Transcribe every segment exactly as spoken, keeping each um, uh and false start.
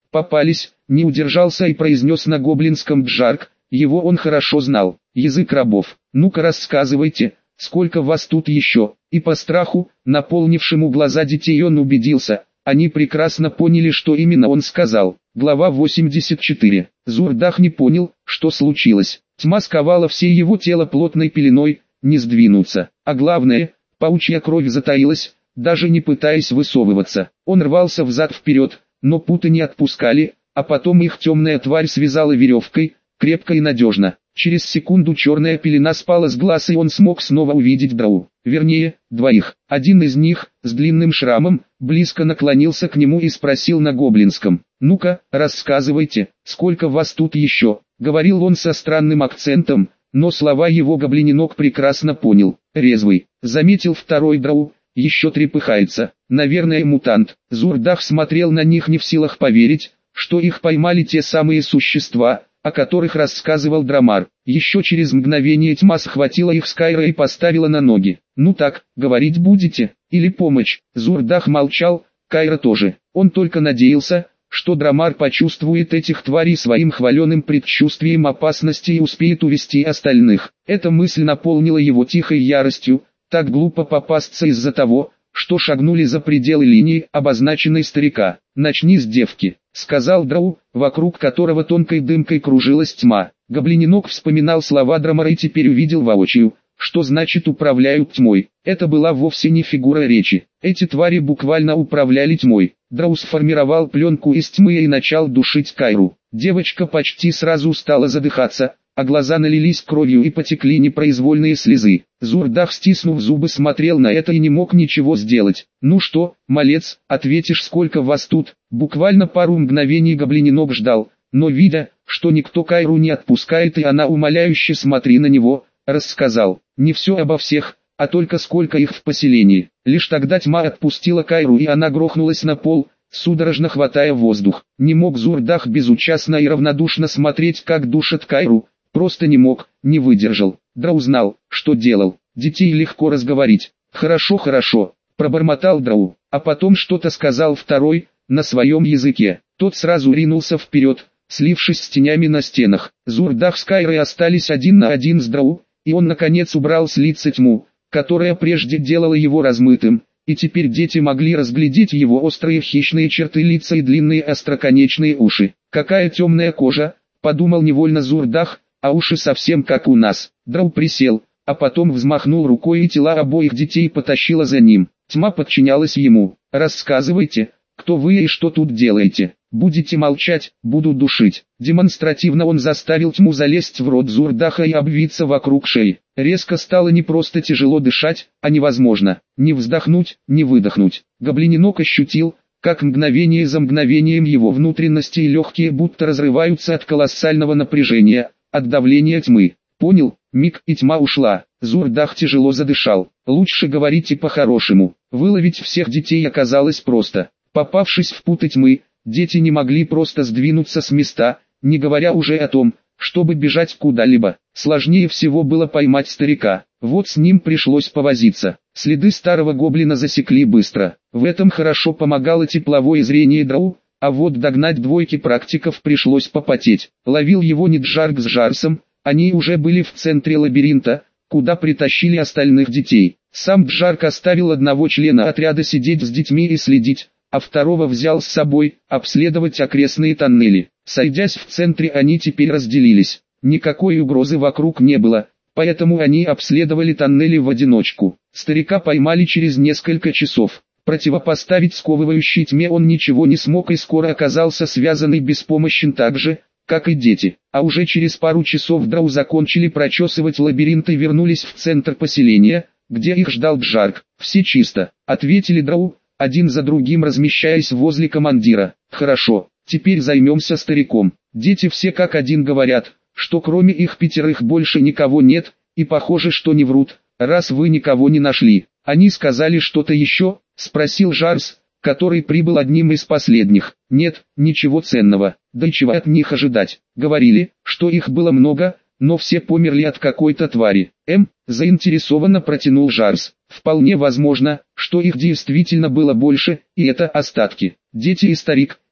попались, не удержался и произнес на гоблинском Джарк, его он хорошо знал, язык рабов. Ну-ка рассказывайте, сколько вас тут еще? И по страху, наполнившему глаза детей, он убедился, они прекрасно поняли, что именно он сказал. Глава восемьдесят четыре. Зурдах не понял, что случилось. Тьма сковала все его тело плотной пеленой, не сдвинуться. А главное, паучья кровь затаилась, даже не пытаясь высовываться. Он рвался взад-вперед, но путы не отпускали, а потом их темная тварь связала веревкой, крепко и надежно. Через секунду черная пелена спала с глаз, и он смог снова увидеть Драу. Вернее, двоих. Один из них, с длинным шрамом, близко наклонился к нему и спросил на гоблинском: «Ну-ка, рассказывайте, сколько вас тут еще?» Говорил он со странным акцентом, но слова его гоблининок прекрасно понял. «Резвый», заметил второй Драу, еще трепыхается. Наверное, мутант. Зурдах смотрел на них, не в силах поверить, что их поймали те самые существа, о которых рассказывал Драмар. Еще через мгновение тьма схватила их с Кайра и поставила на ноги. «Ну так, говорить будете? Или помощь?» Зурдах молчал, Кайра тоже. Он только надеялся, что Драмар почувствует этих тварей своим хваленым предчувствием опасности и успеет увести остальных. Эта мысль наполнила его тихой яростью. Так глупо попасться из-за того, что шагнули за пределы линии, обозначенной старика. «Начни с девки», — сказал Драу, вокруг которого тонкой дымкой кружилась тьма. Гоблининок вспоминал слова Драмара и теперь увидел воочию, что значит «управляют тьмой». Это была вовсе не фигура речи. Эти твари буквально управляли тьмой. Драу сформировал пленку из тьмы и начал душить Кайру. Девочка почти сразу стала задыхаться, а глаза налились кровью и потекли непроизвольные слезы. Зурдах, стиснув зубы, смотрел на это и не мог ничего сделать. «Ну что, малец, ответишь, сколько вас тут?» Буквально пару мгновений гоблининок ждал, но видя, что никто Кайру не отпускает и она умоляюще смотри на него, рассказал. Не все обо всех, а только сколько их в поселении. Лишь тогда тьма отпустила Кайру и она грохнулась на пол, судорожно хватая воздух. Не мог Зурдах безучастно и равнодушно смотреть, как душат Кайру. Просто не мог, не выдержал. Драу знал, что делал. Детей легко разговорить. «Хорошо, хорошо», пробормотал Драу, а потом что-то сказал второй, на своем языке. Тот сразу ринулся вперед, слившись с тенями на стенах. Зурдах с Кайрой остались один на один с Драу, и он наконец убрал с лица тьму, которая прежде делала его размытым, и теперь дети могли разглядеть его острые хищные черты лица и длинные остроконечные уши. «Какая темная кожа», подумал невольно Зурдах, «а уши совсем как у нас». Драу присел, а потом взмахнул рукой, и тела обоих детей потащило за ним. Тьма подчинялась ему. «Рассказывайте, кто вы и что тут делаете? Будете молчать, буду душить». Демонстративно он заставил тьму залезть в рот Зурдаха и обвиться вокруг шеи. Резко стало не просто тяжело дышать, а невозможно. Ни вздохнуть, ни выдохнуть. Гоблининок ощутил, как мгновение за мгновением его внутренности и легкие будто разрываются от колоссального напряжения, от давления тьмы. Понял, миг, и тьма ушла. Зурдах тяжело задышал. Лучше говорите по-хорошему. Выловить всех детей оказалось просто. Попавшись в путы тьмы, дети не могли просто сдвинуться с места, не говоря уже о том, чтобы бежать куда-либо. Сложнее всего было поймать старика. Вот с ним пришлось повозиться. Следы старого гоблина засекли быстро. В этом хорошо помогало тепловое зрение Драу, а вот догнать двойки практиков пришлось попотеть. Ловил его не Джарк с Жарсом, они уже были в центре лабиринта, куда притащили остальных детей. Сам Джарк оставил одного члена отряда сидеть с детьми и следить, а второго взял с собой, обследовать окрестные тоннели. Сойдясь в центре, они теперь разделились. Никакой угрозы вокруг не было, поэтому они обследовали тоннели в одиночку. Старика поймали через несколько часов. Противопоставить сковывающей тьме он ничего не смог и скоро оказался связан и беспомощен так же, как и дети. А уже через пару часов Драу закончили прочесывать лабиринт и вернулись в центр поселения, где их ждал Джарк. «Все чисто», — ответили Драу, один за другим размещаясь возле командира. «Хорошо, теперь займемся стариком». Дети все как один говорят, что кроме их пятерых больше никого нет, и похоже, что не врут, раз вы никого не нашли. «Они сказали что-то еще?» — спросил Жарс, который прибыл одним из последних. «Нет, ничего ценного. Да и чего от них ожидать? Говорили, что их было много, но все померли от какой-то твари». М, заинтересованно протянул Жарс. «Вполне возможно, что их действительно было больше, и это остатки. Дети и старик,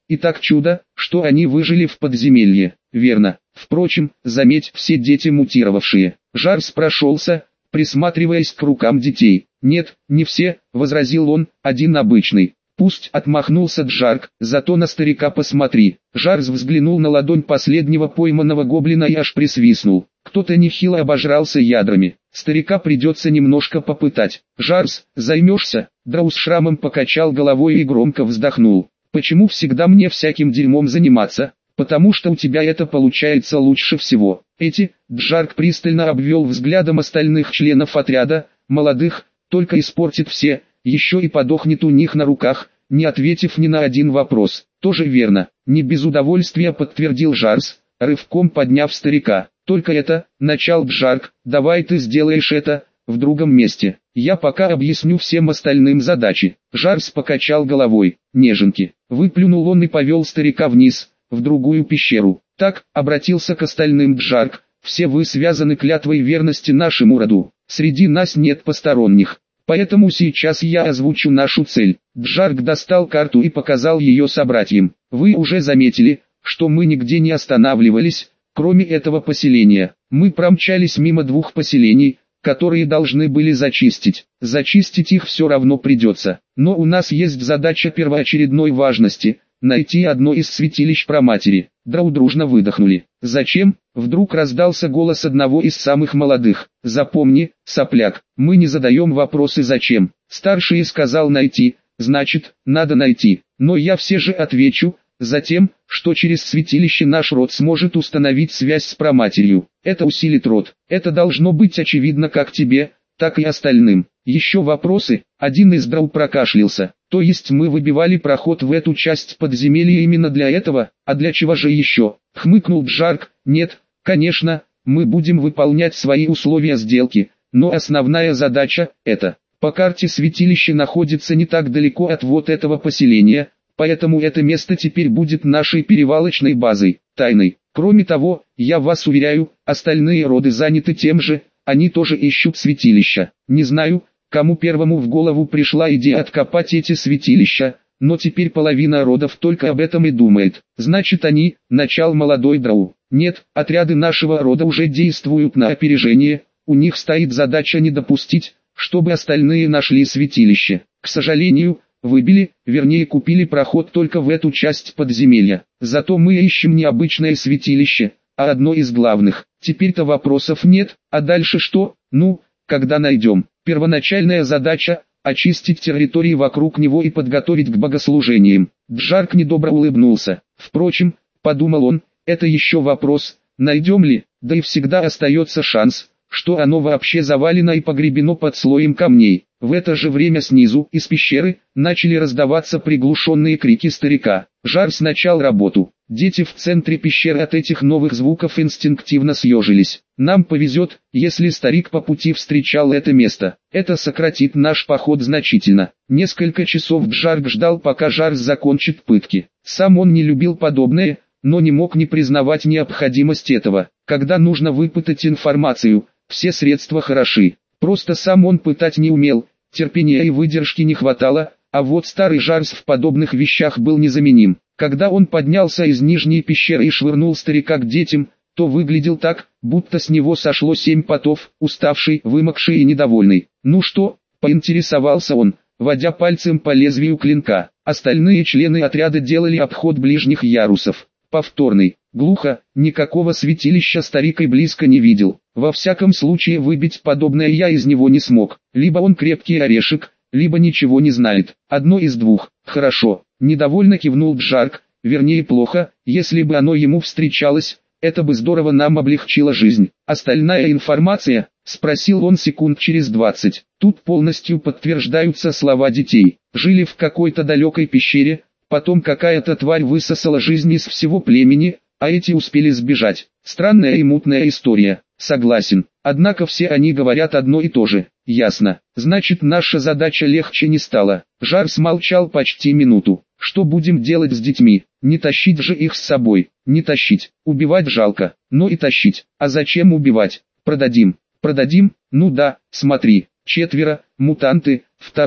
И так чудо, что они выжили в подземелье. Верно. Впрочем, заметь, все дети мутировавшие. Жарс прошелся, присматриваясь к рукам детей. «Нет, не все», — возразил он, — «один обычный». «Пусть», — отмахнулся Джарк, — «зато на старика посмотри». Жарс взглянул на ладонь последнего пойманного гоблина и аж присвистнул. Кто-то нехило обожрался ядрами. Старика придется немножко попытать. «Жарс, займешься?» Драу с шрамом покачал головой и громко вздохнул. «Почему всегда мне всяким дерьмом заниматься? Потому что у тебя это получается лучше всего». Эти, Джарк пристально обвел взглядом остальных членов отряда, молодых, только испортит все, еще и подохнет у них на руках, не ответив ни на один вопрос. «Тоже верно», — не без удовольствия подтвердил Жарс, рывком подняв старика. «Только это», — начал Джарк, — «давай ты сделаешь это, в другом месте. Я пока объясню всем остальным задачи». Жарс покачал головой. «Неженки». Выплюнул он и повел старика вниз, в другую пещеру. «Так», — обратился к остальным Джарк, — «все вы связаны клятвой верности нашему роду. Среди нас нет посторонних. Поэтому сейчас я озвучу нашу цель». Джарк достал карту и показал ее собратьям. «Вы уже заметили, что мы нигде не останавливались, кроме этого поселения. Мы промчались мимо двух поселений, которые должны были зачистить. Зачистить их все равно придется. Но у нас есть задача первоочередной важности – найти одно из святилищ Проматери». Драу дружно выдохнули. «Зачем?» – вдруг раздался голос одного из самых молодых. «Запомни, сопляк, мы не задаем вопросы «зачем?». Старший сказал найти, значит, надо найти. Но я все же отвечу, затем, что через святилище наш род сможет установить связь с Проматерью. Это усилит род. Это должно быть очевидно как тебе, так и остальным. Еще вопросы?» Один из Драу прокашлялся. «То есть мы выбивали проход в эту часть подземелья именно для этого, а для чего же еще?» Хмыкнул Джарк. «Нет, конечно, мы будем выполнять свои условия сделки, но основная задача – это. По карте святилище находится не так далеко от вот этого поселения, поэтому это место теперь будет нашей перевалочной базой, тайной. Кроме того, я вас уверяю, остальные роды заняты тем же, они тоже ищут святилища. Не знаю, кому первому в голову пришла идея откопать эти святилища, но теперь половина родов только об этом и думает. Значит они, начал молодой Драу. Нет, отряды нашего рода уже действуют на опережение, у них стоит задача не допустить, чтобы остальные нашли святилище. К сожалению, выбили, вернее купили проход только в эту часть подземелья. Зато мы ищем не обычное святилище, а одно из главных. Теперь-то вопросов нет, а дальше что? Ну, когда найдем. Первоначальная задача – очистить территории вокруг него и подготовить к богослужениям. Джарк недобро улыбнулся. Впрочем, подумал он, это еще вопрос, найдем ли, да и всегда остается шанс, что оно вообще завалено и погребено под слоем камней. В это же время снизу, из пещеры, начали раздаваться приглушенные крики старика. Жарс начал работу. Дети в центре пещеры от этих новых звуков инстинктивно съежились. «Нам повезет, если старик по пути встречал это место. Это сократит наш поход значительно». Несколько часов Джарк ждал, пока Жарс закончит пытки. Сам он не любил подобное, но не мог не признавать необходимость этого. Когда нужно выпытать информацию, все средства хороши. Просто сам он пытать не умел, терпения и выдержки не хватало, а вот старый Жарс в подобных вещах был незаменим. Когда он поднялся из нижней пещеры и швырнул старика к детям, то выглядел так, будто с него сошло семь потов, уставший, вымокший и недовольный. «Ну что?» – поинтересовался он, водя пальцем по лезвию клинка. Остальные члены отряда делали обход ближних ярусов. Повторный. Глухо, никакого святилища старик и близко не видел. Во всяком случае выбить подобное я из него не смог. Либо он крепкий орешек, либо ничего не знает. Одно из двух. Хорошо. Недовольно кивнул Джарк. Вернее плохо, если бы оно ему встречалось, это бы здорово нам облегчило жизнь. Остальная информация, спросил он секунд через двадцать. Тут полностью подтверждаются слова детей. Жили в какой-то далекой пещере, потом какая-то тварь высосала жизнь из всего племени, а эти успели сбежать. Странная и мутная история, согласен. Однако все они говорят одно и то же. Ясно. Значит, наша задача легче не стала. Жарс молчал почти минуту. Что будем делать с детьми? Не тащить же их с собой. Не тащить. Убивать жалко. Но и тащить. А зачем убивать? Продадим. Продадим? Ну да, смотри. Четверо, мутанты, второй,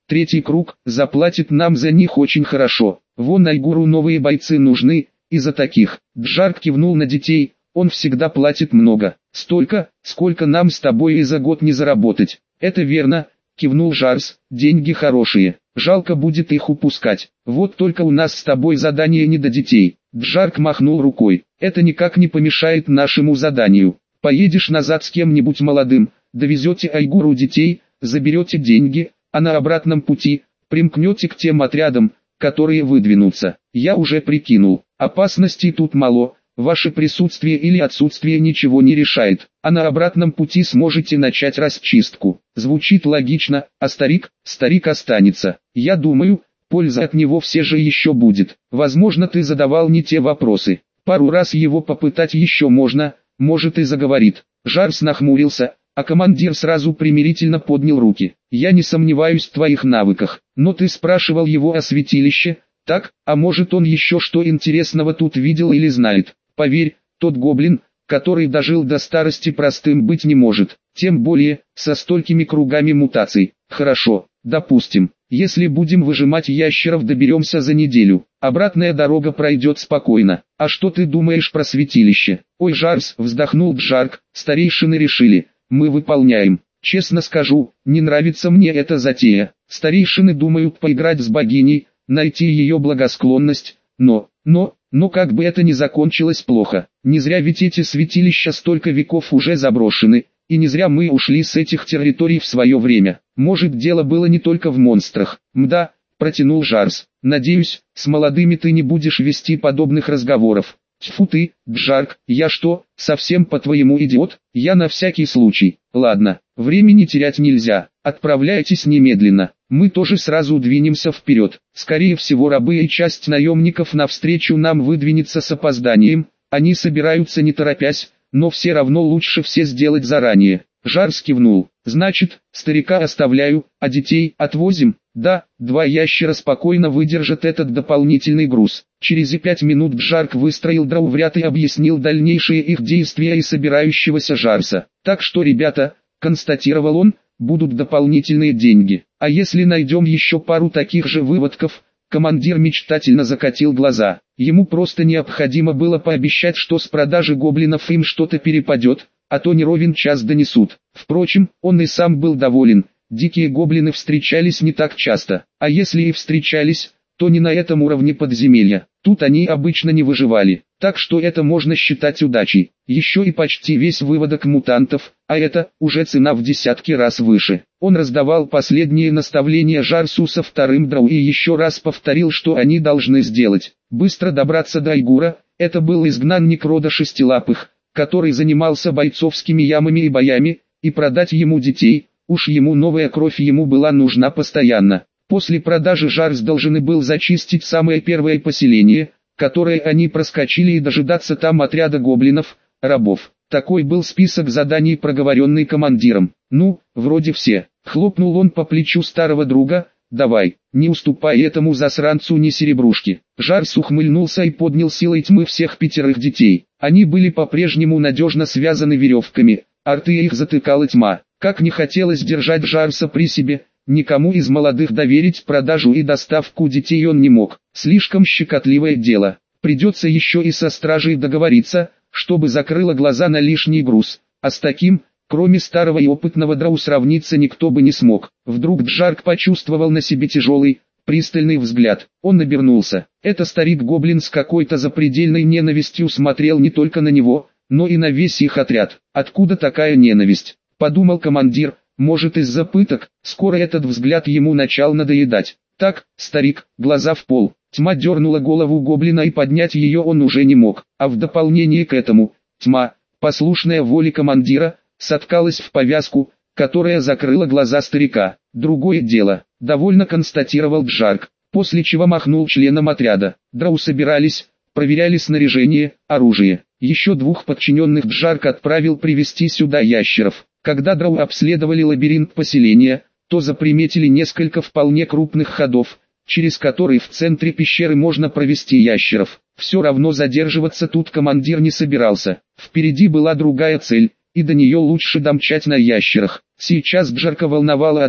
Третий круг заплатит нам за них очень хорошо. Вон Айгуру новые бойцы нужны, и за таких. Джарк кивнул на детей, он всегда платит много. Столько, сколько нам с тобой и за год не заработать. Это верно, кивнул Жарс, деньги хорошие. Жалко будет их упускать. Вот только у нас с тобой задание не до детей. Джарк махнул рукой. Это никак не помешает нашему заданию. Поедешь назад с кем-нибудь молодым, довезете Айгуру детей, заберете деньги, а на обратном пути примкнете к тем отрядам, которые выдвинутся. Я уже прикинул, опасностей тут мало, ваше присутствие или отсутствие ничего не решает, а на обратном пути сможете начать расчистку. Звучит логично, а старик, старик останется. Я думаю, польза от него все же еще будет. Возможно, ты задавал не те вопросы. Пару раз его попытать еще можно, может и заговорит. Жарс нахмурился, а командир сразу примирительно поднял руки. Я не сомневаюсь в твоих навыках, но ты спрашивал его о святилище, так, а может он еще что интересного тут видел или знает. Поверь, тот гоблин, который дожил до старости, простым быть не может, тем более, со столькими кругами мутаций. Хорошо, допустим, если будем выжимать ящеров, доберемся за неделю, обратная дорога пройдет спокойно. А что ты думаешь про святилище? Ой, Жарс, вздохнул Джарк, старейшины решили, мы выполняем. Честно скажу, не нравится мне эта затея. Старейшины думают поиграть с богиней, найти ее благосклонность, но, но, но как бы это ни закончилось плохо. Не зря ведь эти святилища столько веков уже заброшены, и не зря мы ушли с этих территорий в свое время. Может, дело было не только в монстрах. Мда, протянул Жарс. Надеюсь, с молодыми ты не будешь вести подобных разговоров. Тьфу ты, Джарк, я что, совсем по-твоему идиот? Я на всякий случай. Ладно, времени терять нельзя, отправляйтесь немедленно. Мы тоже сразу двинемся вперед. Скорее всего, рабы и часть наемников навстречу нам выдвинется с опозданием. Они собираются не торопясь, но все равно лучше все сделать заранее. Жарс кивнул. Значит, старика оставляю, а детей отвозим? Да, два ящера спокойно выдержат этот дополнительный груз. Через пять минут Джарк выстроил драу в ряд и объяснил дальнейшие их действия и собирающегося Жарса. Так что, ребята, констатировал он, будут дополнительные деньги. А если найдем еще пару таких же выводков? Командир мечтательно закатил глаза. Ему просто необходимо было пообещать, что с продажи гоблинов им что-то перепадет, а то не ровен час донесут. Впрочем, он и сам был доволен. Дикие гоблины встречались не так часто, а если и встречались, то не на этом уровне подземелья. Тут они обычно не выживали, так что это можно считать удачей. Еще и почти весь выводок мутантов, а это уже цена в десятки раз выше. Он раздавал последние наставления Жарсу со вторым драу и еще раз повторил, что они должны сделать. Быстро добраться до Айгура. Это был изгнанник рода шестилапых, который занимался бойцовскими ямами и боями, и продать ему детей. Уж ему новая кровь ему была нужна постоянно. После продажи Жарс должен был зачистить самое первое поселение, которое они проскочили, и дожидаться там отряда гоблинов, рабов. Такой был список заданий, проговоренный командиром. Ну, вроде все. Хлопнул он по плечу старого друга. Давай, не уступай этому засранцу ни серебрушки. Жарс ухмыльнулся и поднял силой тьмы всех пятерых детей. Они были по-прежнему надежно связаны веревками, а рты их затыкала тьма. Как не хотелось держать Жарса при себе, никому из молодых доверить продажу и доставку детей он не мог. Слишком щекотливое дело. Придется еще и со стражей договориться, чтобы закрыла глаза на лишний груз. А с таким, кроме старого и опытного драу, сравниться никто бы не смог. Вдруг Джарк почувствовал на себе тяжелый, пристальный взгляд. Он обернулся. Это старик-гоблин с какой-то запредельной ненавистью смотрел не только на него, но и на весь их отряд. Откуда такая ненависть? Подумал командир, может из-за пыток. Скоро этот взгляд ему начал надоедать. Так, старик, глаза в пол. Тьма дернула голову гоблина, и поднять ее он уже не мог. А в дополнение к этому, тьма, послушная воле командира, соткалась в повязку, которая закрыла глаза старика. Другое дело, довольно констатировал Джарк, после чего махнул членам отряда. Драу собирались, проверяли снаряжение, оружие. Еще двух подчиненных Джарк отправил привести сюда ящеров. Когда драу обследовали лабиринт поселения, то заприметили несколько вполне крупных ходов, через которые в центре пещеры можно провести ящеров. Все равно задерживаться тут командир не собирался. Впереди была другая цель, и до нее лучше домчать на ящерах. Сейчас Джарка волновало одно,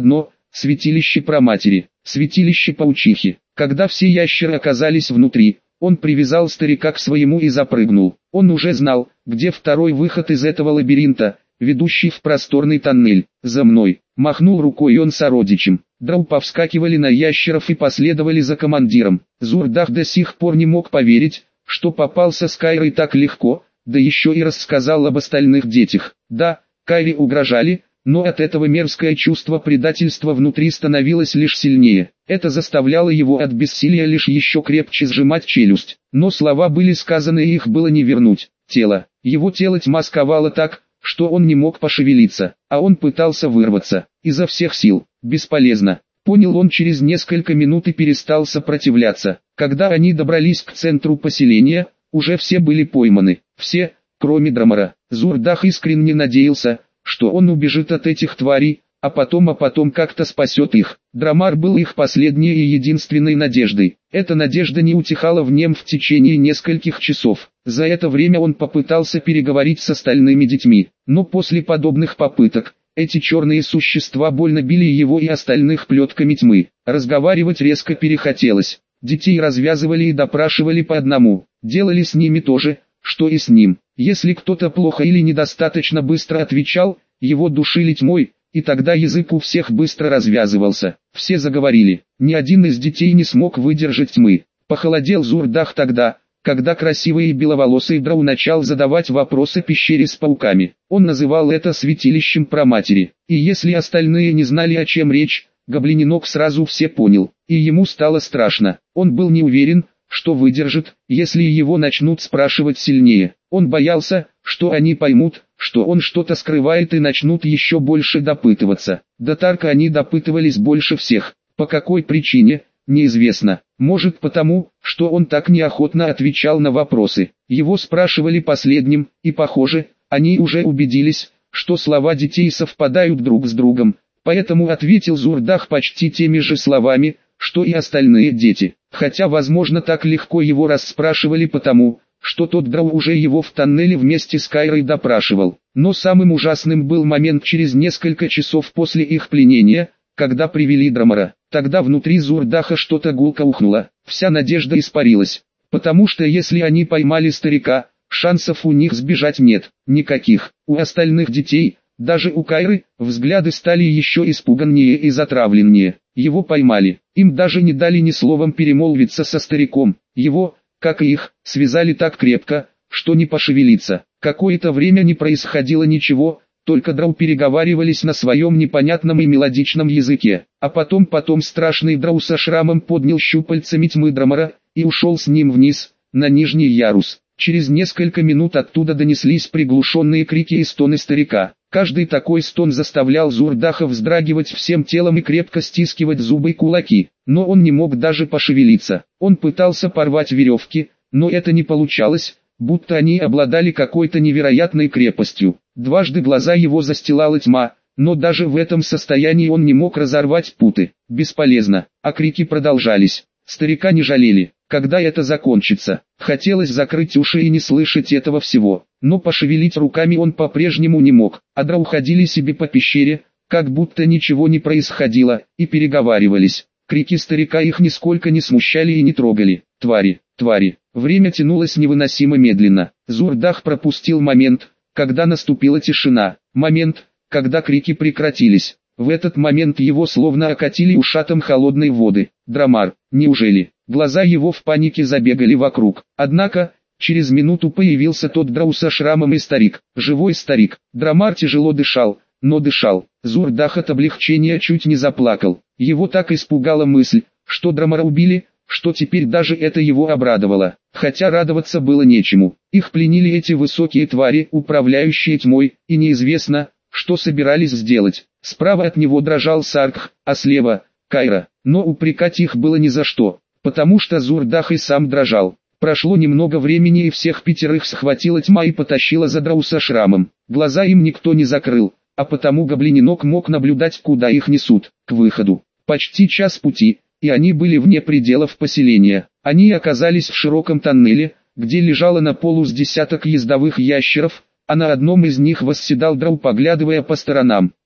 святилище Праматери, святилище Паучихи. Когда все ящеры оказались внутри, он привязал старика к своему и запрыгнул. Он уже знал, где второй выход из этого лабиринта, ведущий в просторный тоннель. «За мной!» — махнул рукой он сородичем. Драу повскакивали на ящеров и последовали за командиром. Зурдах до сих пор не мог поверить, что попался с Кайрой так легко, да еще и рассказал об остальных детях. Да, Кайре угрожали, но от этого мерзкое чувство предательства внутри становилось лишь сильнее. Это заставляло его от бессилия лишь еще крепче сжимать челюсть. Но слова были сказаны и их было не вернуть. Тело. Его тело тьма сковала так, что он не мог пошевелиться, а он пытался вырваться. Изо всех сил. Бесполезно. Понял он через несколько минут и перестал сопротивляться. Когда они добрались к центру поселения, уже все были пойманы. Все, кроме Драмара. Зурдах искренне надеялся, что он убежит от этих тварей, а потом а потом как-то спасет их. Драмар был их последней и единственной надеждой. Эта надежда не утихала в нем в течение нескольких часов. За это время он попытался переговорить с остальными детьми, но после подобных попыток, эти черные существа больно били его и остальных плетками тьмы. Разговаривать резко перехотелось. Детей развязывали и допрашивали по одному. Делали с ними то же, что и с ним. Если кто-то плохо или недостаточно быстро отвечал, его душили тьмой, и тогда язык у всех быстро развязывался. Все заговорили. Ни один из детей не смог выдержать тьмы. Похолодел Зурдах тогда, когда красивый и беловолосый Драу начал задавать вопросы пещере с пауками. Он называл это святилищем Праматери. И если остальные не знали, о чем речь, Гоблиненок сразу все понял, и ему стало страшно. Он был не уверен, что выдержит, если его начнут спрашивать сильнее. Он боялся, что они поймут, что он что-то скрывает и начнут еще больше допытываться. До Тарка они допытывались больше всех. По какой причине, неизвестно. Может потому, что он так неохотно отвечал на вопросы. Его спрашивали последним, и похоже, они уже убедились, что слова детей совпадают друг с другом. Поэтому ответил Зурдах почти теми же словами, что и остальные дети. Хотя возможно так легко его расспрашивали потому, что тот Драу уже его в тоннеле вместе с Кайрой допрашивал. Но самым ужасным был момент через несколько часов после их пленения, когда привели Драмара. Тогда внутри Зурдаха что-то гулко ухнуло. Вся надежда испарилась. Потому что если они поймали старика, шансов у них сбежать нет. Никаких. У остальных детей, даже у Кайры, взгляды стали еще испуганнее и затравленнее. Его поймали. Им даже не дали ни словом перемолвиться со стариком. Его, как и их, связали так крепко, что не пошевелиться. Какое-то время не происходило ничего, только Драу переговаривались на своем непонятном и мелодичном языке. А потом потом страшный Драу со шрамом поднял щупальцами тьмы Драмара и ушел с ним вниз, на нижний ярус. Через несколько минут оттуда донеслись приглушенные крики и стоны старика. Каждый такой стон заставлял Зурдаха вздрагивать всем телом и крепко стискивать зубы и кулаки. Но он не мог даже пошевелиться. Он пытался порвать веревки, но это не получалось, будто они обладали какой-то невероятной крепостью. Дважды глаза его застилала тьма, но даже в этом состоянии он не мог разорвать путы. Бесполезно, а крики продолжались. Старика не жалели. Когда это закончится? Хотелось закрыть уши и не слышать этого всего, но пошевелить руками он по-прежнему не мог. А Драу ходили себе по пещере, как будто ничего не происходило, и переговаривались. Крики старика их нисколько не смущали и не трогали. Твари, твари. Время тянулось невыносимо медленно. Зурдах пропустил момент, когда наступила тишина. Момент, когда крики прекратились. В этот момент его словно окатили ушатом холодной воды. Драмар, неужели? Глаза его в панике забегали вокруг. Однако, через минуту появился тот Драу со шрамом и старик. Живой старик. Драмар тяжело дышал, но дышал. Зурдах от облегчения чуть не заплакал. Его так испугала мысль, что Драмара убили, что теперь даже это его обрадовало. Хотя радоваться было нечему. Их пленили эти высокие твари, управляющие тьмой, и неизвестно, что собирались сделать. Справа от него дрожал Саркх, а слева — Кайра. Но упрекать их было ни за что, потому что Зурдах и сам дрожал. Прошло немного времени и всех пятерых схватила тьма и потащила за Драу со шрамом. Глаза им никто не закрыл, а потому Гоблиненок мог наблюдать, куда их несут, к выходу. Почти час пути, и они были вне пределов поселения. Они оказались в широком тоннеле, где лежало на полу с десяток ездовых ящеров, а на одном из них восседал Драу, поглядывая по сторонам.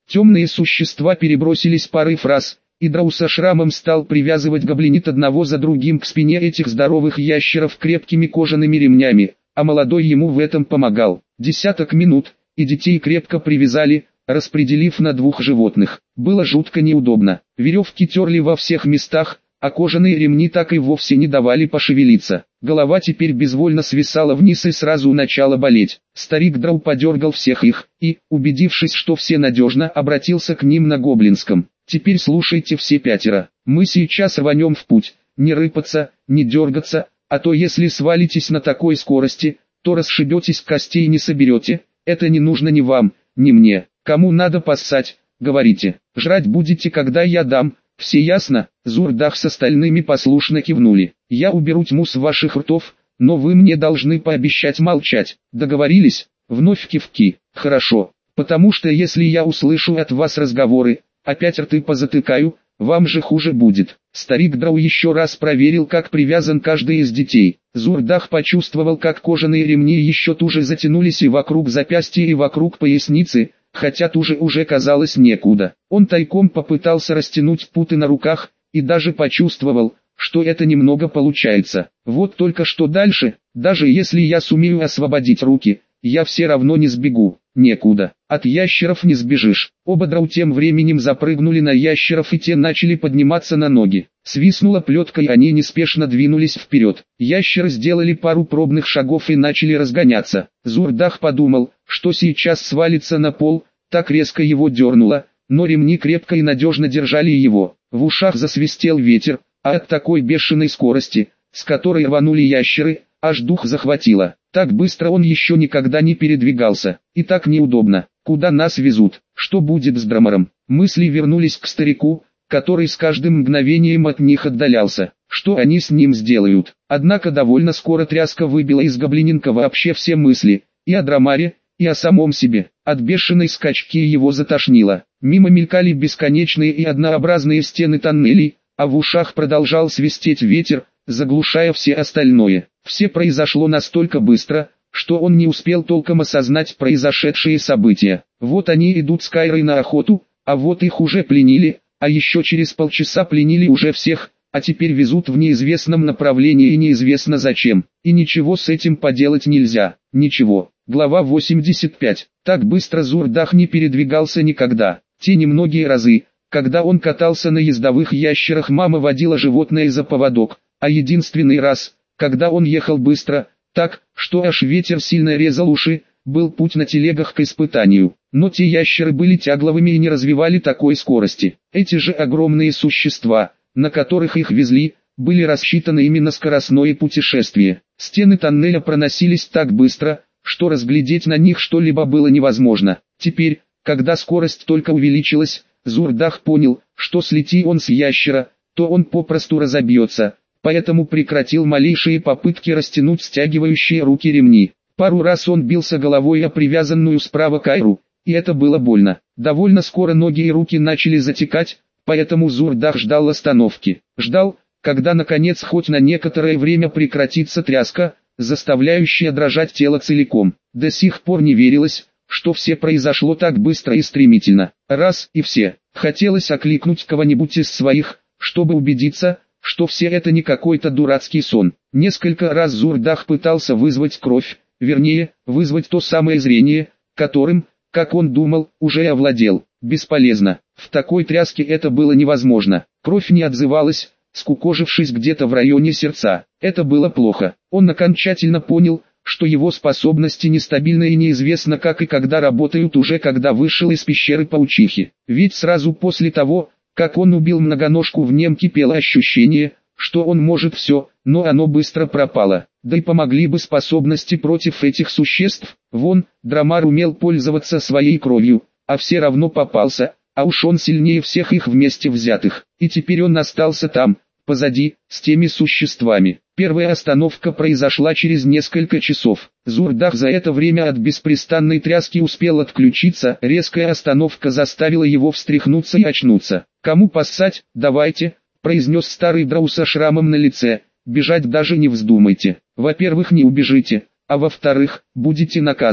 Темные существа перебросились парой фраз, и Драу со шрамом стал привязывать гоблинит одного за другим к спине этих здоровых ящеров крепкими кожаными ремнями, а молодой ему в этом помогал. Десяток минут, и детей крепко привязали, распределив на двух животных. Было жутко неудобно. Веревки терли во всех местах, а кожаные ремни так и вовсе не давали пошевелиться. Голова теперь безвольно свисала вниз и сразу начала болеть. Старик Драу подергал всех их, и, убедившись, что все надежно, обратился к ним на гоблинском. «Теперь слушайте все пятеро. Мы сейчас рванем в путь. Не рыпаться, не дергаться, а то если свалитесь на такой скорости, то расшибетесь, костей не соберете. Это не нужно ни вам, ни мне. Кому надо поссать, говорите. Жрать будете, когда я дам. Все ясно?» Зурдах с остальными послушно кивнули. «Я уберу тьму с ваших ртов, но вы мне должны пообещать молчать. Договорились?» Вновь кивки. «Хорошо, потому что если я услышу от вас разговоры, опять рты позатыкаю, вам же хуже будет». Старик Драу еще раз проверил, как привязан каждый из детей. Зурдах почувствовал, как кожаные ремни еще туже затянулись и вокруг запястья, и вокруг поясницы, хотя туже уже казалось некуда. Он тайком попытался растянуть путы на руках, и даже почувствовал, что это немного получается. Вот только что дальше, даже если я сумею освободить руки, я все равно не сбегу, некуда. От ящеров не сбежишь. Оба Драу тем временем запрыгнули на ящеров, и те начали подниматься на ноги. Свистнула плетка, и они неспешно двинулись вперед. Ящеры сделали пару пробных шагов и начали разгоняться. Зурдах подумал, что сейчас свалится на пол, так резко его дернуло, но ремни крепко и надежно держали его. В ушах засвистел ветер, а от такой бешеной скорости, с которой рванули ящеры, аж дух захватило. Так быстро он еще никогда не передвигался, и так неудобно. Куда нас везут? Что будет с Драмаром? Мысли вернулись к старику, который с каждым мгновением от них отдалялся. Что они с ним сделают? Однако довольно скоро тряска выбила из гоблиненка вообще все мысли, и о Драмаре, и о самом себе. От бешеной скачки его затошнило. Мимо мелькали бесконечные и однообразные стены тоннелей, а в ушах продолжал свистеть ветер, заглушая все остальное. Все произошло настолько быстро, что он не успел толком осознать произошедшие события. Вот они идут с Кайрой на охоту, а вот их уже пленили, а еще через полчаса пленили уже всех, а теперь везут в неизвестном направлении и неизвестно зачем. И ничего с этим поделать нельзя. Ничего. Глава восемьдесят пять. Так быстро Зурдах не передвигался никогда. Те немногие разы, когда он катался на ездовых ящерах, мама водила животное за поводок, а единственный раз, когда он ехал быстро, так, что аж ветер сильно резал уши, был путь на телегах к испытанию. Но те ящеры были тягловыми и не развивали такой скорости. Эти же огромные существа, на которых их везли, были рассчитаны именно на скоростное путешествие. Стены тоннеля проносились так быстро, что разглядеть на них что-либо было невозможно. Теперь, когда скорость только увеличилась, Зурдах понял, что слети он с ящера, то он попросту разобьется, поэтому прекратил малейшие попытки растянуть стягивающие руки ремни. Пару раз он бился головой о привязанную справа Кайру, и это было больно. Довольно скоро ноги и руки начали затекать, поэтому Зурдах ждал остановки. Ждал, когда наконец хоть на некоторое время прекратится тряска, заставляющая дрожать тело целиком. До сих пор не верилось, что все произошло так быстро и стремительно. Раз и все. Хотелось окликнуть кого-нибудь из своих, чтобы убедиться, что все это не какой-то дурацкий сон. Несколько раз Зурдах пытался вызвать кровь, вернее, вызвать то самое зрение, которым, как он думал, уже овладел. Бесполезно. В такой тряске это было невозможно. Кровь не отзывалась, скукожившись где-то в районе сердца. Это было плохо. Он окончательно понял, что его способности нестабильны и неизвестно как и когда работают уже когда вышел из пещеры паучихи. Ведь сразу после того, как он убил многоножку, в нем кипело ощущение, что он может все, но оно быстро пропало. Да и помогли бы способности против этих существ. Вон, Драмар умел пользоваться своей кровью, а все равно попался, а уж он сильнее всех их вместе взятых. И теперь он остался там, позади, с теми существами. Первая остановка произошла через несколько часов. Зурдах за это время от беспрестанной тряски успел отключиться. Резкая остановка заставила его встряхнуться и очнуться. «Кому поссать, давайте», — произнес старый Драу со шрамом на лице. «Бежать даже не вздумайте. Во-первых, не убежите, а во-вторых, будете наказаны».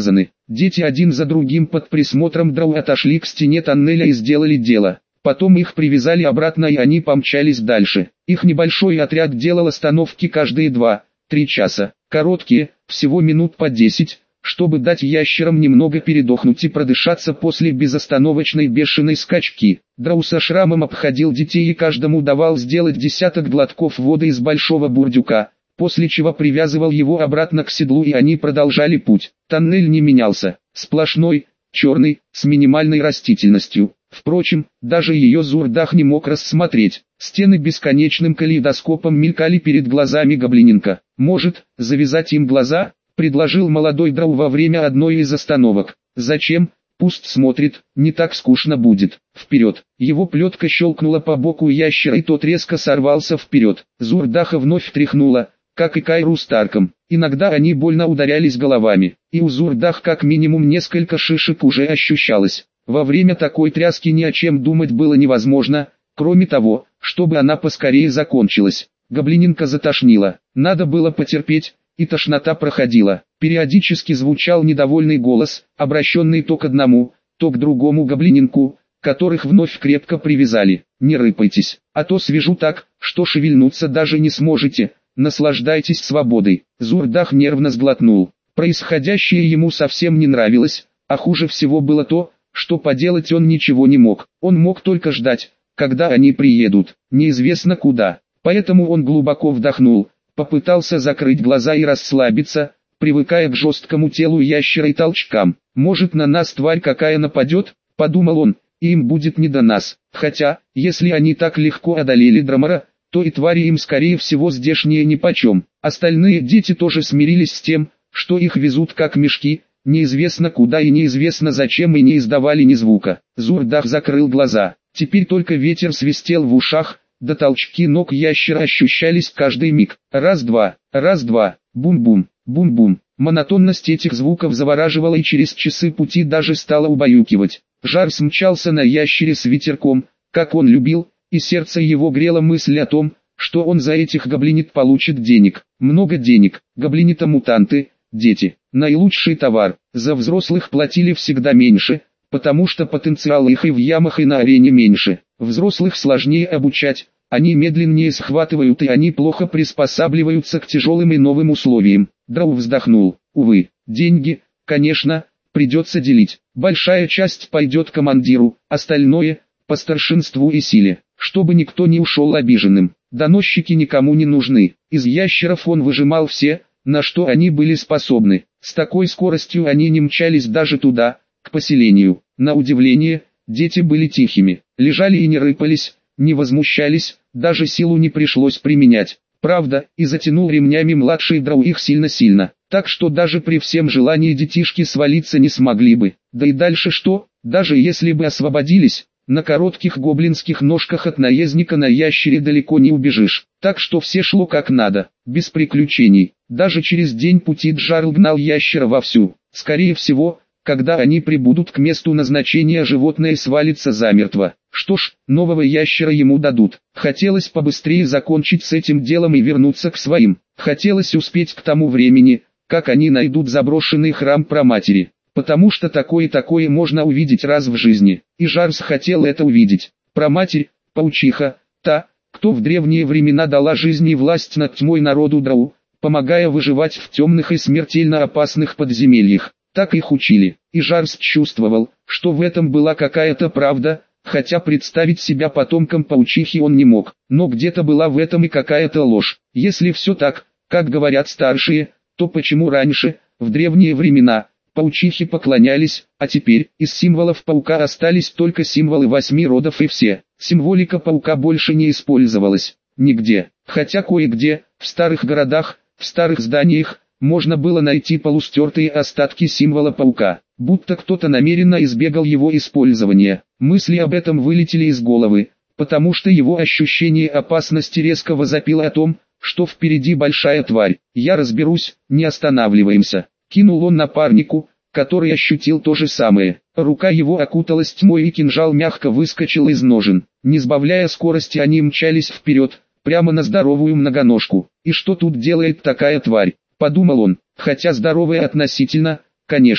Дети один за другим под присмотром Драу отошли к стене тоннеля и сделали дело. Потом их привязали обратно и они помчались дальше. Их небольшой отряд делал остановки каждые два-три часа. Короткие, всего минут по десять, чтобы дать ящерам немного передохнуть и продышаться после безостановочной бешеной скачки. Драу со шрамом обходил детей и каждому давал сделать десяток глотков воды из большого бурдюка, после чего привязывал его обратно к седлу и они продолжали путь. Тоннель не менялся, сплошной, черный, с минимальной растительностью. Впрочем, даже ее Зурдах не мог рассмотреть. Стены бесконечным калейдоскопом мелькали перед глазами гоблиненка. «Может, завязать им глаза?» — предложил молодой Драу во время одной из остановок. «Зачем? Пусть смотрит, не так скучно будет. Вперед!» Его плетка щелкнула по боку ящера и тот резко сорвался вперед. Зурдаха вновь тряхнула, как и Кайру Старком. Иногда они больно ударялись головами, и у Зурдах как минимум несколько шишек уже ощущалось. Во время такой тряски ни о чем думать было невозможно, кроме того, чтобы она поскорее закончилась. Гоблиненка затошнило, надо было потерпеть, и тошнота проходила. Периодически звучал недовольный голос, обращенный то к одному, то к другому гоблиненку, которых вновь крепко привязали. «Не рыпайтесь, а то свяжу так, что шевельнуться даже не сможете, наслаждайтесь свободой». Зурдах нервно сглотнул. Происходящее ему совсем не нравилось, а хуже всего было то, что поделать он ничего не мог. Он мог только ждать, когда они приедут, неизвестно куда. Поэтому он глубоко вдохнул, попытался закрыть глаза и расслабиться, привыкая к жесткому телу ящера и толчкам. «Может, на нас тварь какая нападет?» – подумал он, – и им будет не до нас. Хотя, если они так легко одолели Драмара, то и твари им скорее всего здешние нипочем. Остальные дети тоже смирились с тем, что их везут как мешки, неизвестно куда и неизвестно зачем, и не издавали ни звука. Зурдах закрыл глаза. Теперь только ветер свистел в ушах, да толчки ног ящера ощущались каждый миг. Раз-два, раз-два, бум-бум, бум-бум. Монотонность этих звуков завораживала и через часы пути даже стала убаюкивать. Жарс мчался на ящере с ветерком, как он любил, и сердце его грело мысль о том, что он за этих гоблинит получит денег. Много денег. Гоблинита-мутанты, дети, наилучший товар. За взрослых платили всегда меньше, потому что потенциал их и в ямах, и на арене меньше. Взрослых сложнее обучать, они медленнее схватывают и они плохо приспосабливаются к тяжелым и новым условиям. Драу вздохнул. Увы, деньги, конечно, придется делить. Большая часть пойдет командиру, остальное – по старшинству и силе, чтобы никто не ушел обиженным. Доносчики никому не нужны. Из ящеров он выжимал все, на что они были способны. С такой скоростью они не мчались даже туда, к поселению. На удивление, дети были тихими, лежали и не рыпались, не возмущались, даже силу не пришлось применять. Правда, и затянул ремнями младший Драу их сильно-сильно, так что даже при всем желании детишки свалиться не смогли бы. Да и дальше что, даже если бы освободились, на коротких гоблинских ножках от наездника на ящере далеко не убежишь. Так что все шло как надо, без приключений. Даже через день пути Джарл гнал ящера вовсю. Скорее всего, когда они прибудут к месту назначения, животное свалится замертво. Что ж, нового ящера ему дадут. Хотелось побыстрее закончить с этим делом и вернуться к своим. Хотелось успеть к тому времени, как они найдут заброшенный храм Праматери. Потому что такое и такое можно увидеть раз в жизни. И Жарс хотел это увидеть. Праматерь, паучиха, та, кто в древние времена дала жизнь и власть над тьмой народу Драу, помогая выживать в темных и смертельно опасных подземельях. Так их учили. И Жарс чувствовал, что в этом была какая-то правда, хотя представить себя потомком паучихи он не мог. Но где-то была в этом и какая-то ложь. Если все так, как говорят старшие, то почему раньше, в древние времена, паучихи поклонялись, а теперь из символов паука остались только символы восьми родов и все. Символика паука больше не использовалась нигде, хотя кое-где, в старых городах, в старых зданиях, можно было найти полустертые остатки символа паука, будто кто-то намеренно избегал его использования. Мысли об этом вылетели из головы, потому что его ощущение опасности резко возопило о том, что впереди большая тварь. «Я разберусь, не останавливаемся», — кинул он напарнику, который ощутил то же самое. Рука его окуталась тьмой и кинжал мягко выскочил из ножен. Не сбавляя скорости, они мчались вперед, прямо на здоровую многоножку. «И что тут делает такая тварь?» — подумал он, хотя здоровая относительно, конечно.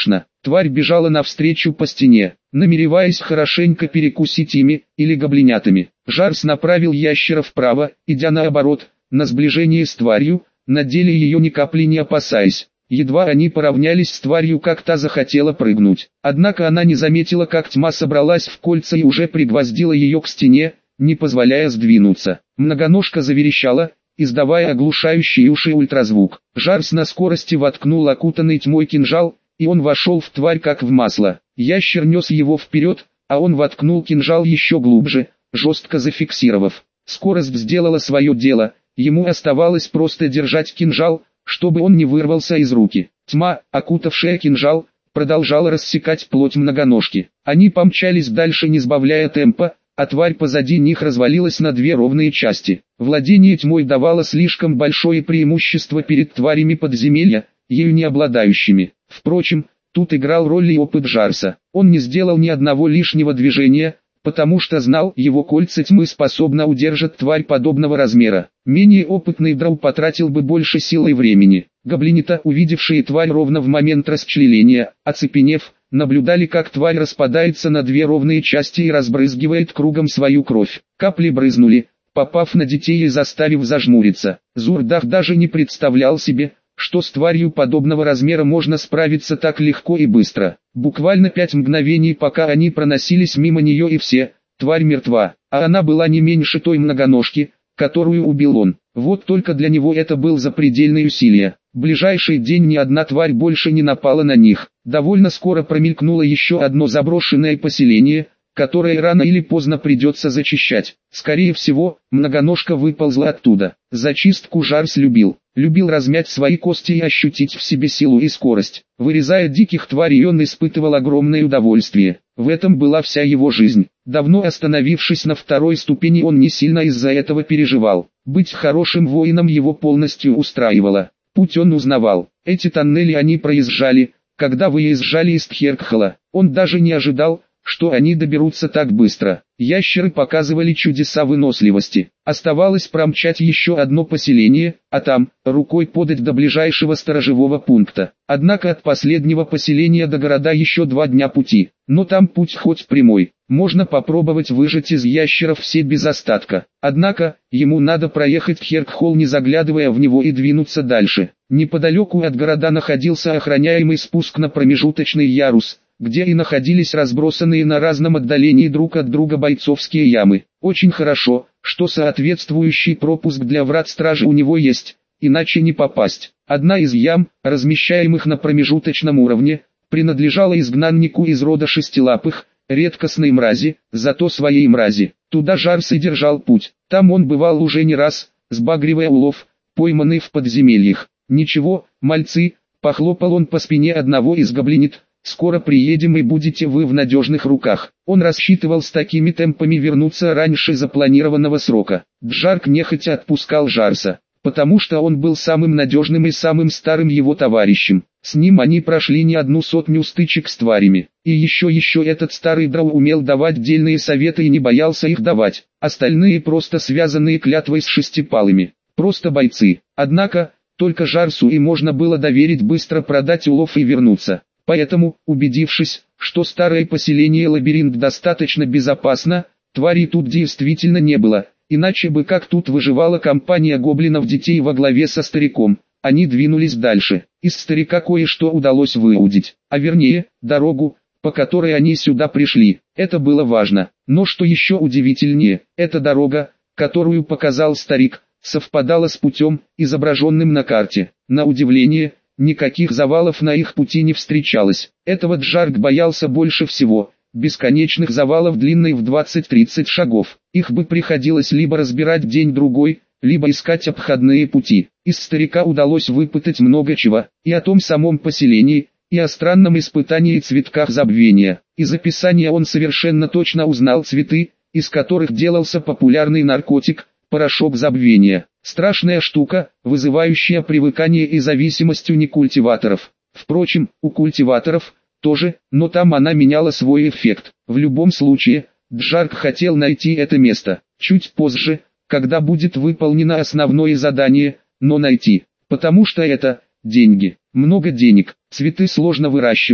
Тварь бежала навстречу по стене, намереваясь хорошенько перекусить ими, или гоблинятами. Жарс направил ящера вправо, идя наоборот, на сближение с тварью, на деле ее ни капли не опасаясь. Едва они поравнялись с тварью, как та захотела прыгнуть. Однако она не заметила, как тьма собралась в кольца и уже пригвоздила ее к стене, не позволяя сдвинуться. Многоножка заверещала, издавая оглушающий уши ультразвук. Жарс на скорости воткнул окутанный тьмой кинжал, и он вошел в тварь как в масло. Ящер нес его вперед, а он воткнул кинжал еще глубже, жестко зафиксировав. Скорость сделала свое дело, ему оставалось просто держать кинжал, чтобы он не вырвался из руки. Тьма, окутавшая кинжал, продолжала рассекать плоть многоножки. Они помчались дальше, не сбавляя темпа, а тварь позади них развалилась на две ровные части. Владение тьмой давало слишком большое преимущество перед тварями подземелья, ею не обладающими. Впрочем, тут играл роль и опыт Жарса. Он не сделал ни одного лишнего движения, потому что знал, его кольца тьмы способна удержать тварь подобного размера. Менее опытный дроу потратил бы больше сил и времени. Гоблинита, увидевшие тварь ровно в момент расчленения, оцепенев, наблюдали, как тварь распадается на две ровные части и разбрызгивает кругом свою кровь. Капли брызнули, попав на детей и заставив зажмуриться. Зурдах даже не представлял себе, что с тварью подобного размера можно справиться так легко и быстро. Буквально пять мгновений, пока они проносились мимо нее, и все, тварь мертва, а она была не меньше той многоножки, которую убил он. Вот только для него это был запредельное усилие. В ближайший день ни одна тварь больше не напала на них. Довольно скоро промелькнуло еще одно заброшенное поселение, которое рано или поздно придется зачищать. Скорее всего, многоножка выползла оттуда. Зачистку Жарс любил. Любил размять свои кости и ощутить в себе силу и скорость. Вырезая диких тварей, он испытывал огромное удовольствие. В этом была вся его жизнь. Давно остановившись на второй ступени, он не сильно из-за этого переживал. Быть хорошим воином его полностью устраивало. Путь он узнавал. Эти тоннели они проезжали, когда выезжали из Тхеркхала. Он даже не ожидал, что они доберутся так быстро. Ящеры показывали чудеса выносливости. Оставалось промчать еще одно поселение, а там, рукой подать до ближайшего сторожевого пункта. Однако от последнего поселения до города еще два дня пути. Но там путь хоть прямой. Можно попробовать выжать из ящеров все без остатка. Однако, ему надо проехать Тхеркхол, не заглядывая в него, и двинуться дальше. Неподалеку от города находился охраняемый спуск на промежуточный ярус, где и находились разбросанные на разном отдалении друг от друга бойцовские ямы. Очень хорошо, что соответствующий пропуск для врат стражи у него есть, иначе не попасть. Одна из ям, размещаемых на промежуточном уровне, принадлежала изгнаннику из рода шестилапых, редкостной мрази, зато своей мрази. Туда Жарс и держал путь. Там он бывал уже не раз, сбагривая улов, пойманный в подземельях. «Ничего, мальцы», — похлопал он по спине одного из гоблинит, — «скоро приедем и будете вы в надежных руках». Он рассчитывал с такими темпами вернуться раньше запланированного срока. Джарк нехотя отпускал Жарса, потому что он был самым надежным и самым старым его товарищем. С ним они прошли не одну сотню стычек с тварями. И еще еще этот старый дроу умел давать дельные советы и не боялся их давать. Остальные просто связанные клятвой с шестипалыми. Просто бойцы. Однако, только Жарсу и можно было доверить быстро продать улов и вернуться. Поэтому, убедившись, что старое поселение Лабиринт достаточно безопасно, тварей тут действительно не было, иначе бы как тут выживала компания гоблинов-детей во главе со стариком. Они двинулись дальше. Из старика кое-что удалось выудить, а вернее, дорогу, по которой они сюда пришли. Это было важно. Но что еще удивительнее, эта дорога, которую показал старик, совпадала с путем, изображенным на карте. На удивление, никаких завалов на их пути не встречалось. Этого Джарк боялся больше всего. Бесконечных завалов длиной в двадцать-тридцать шагов. Их бы приходилось либо разбирать день-другой, либо искать обходные пути. Из старика удалось выпытать много чего, и о том самом поселении, и о странном испытании цветках забвения. Из описания он совершенно точно узнал цветы, из которых делался популярный наркотик, порошок забвения. Страшная штука, вызывающая привыкание и зависимость у некультиваторов. Впрочем, у культиваторов тоже, но там она меняла свой эффект. В любом случае, Джарк хотел найти это место. Чуть позже, когда будет выполнено основное задание, но найти. Потому что это деньги. Много денег. Цветы сложно выращивать,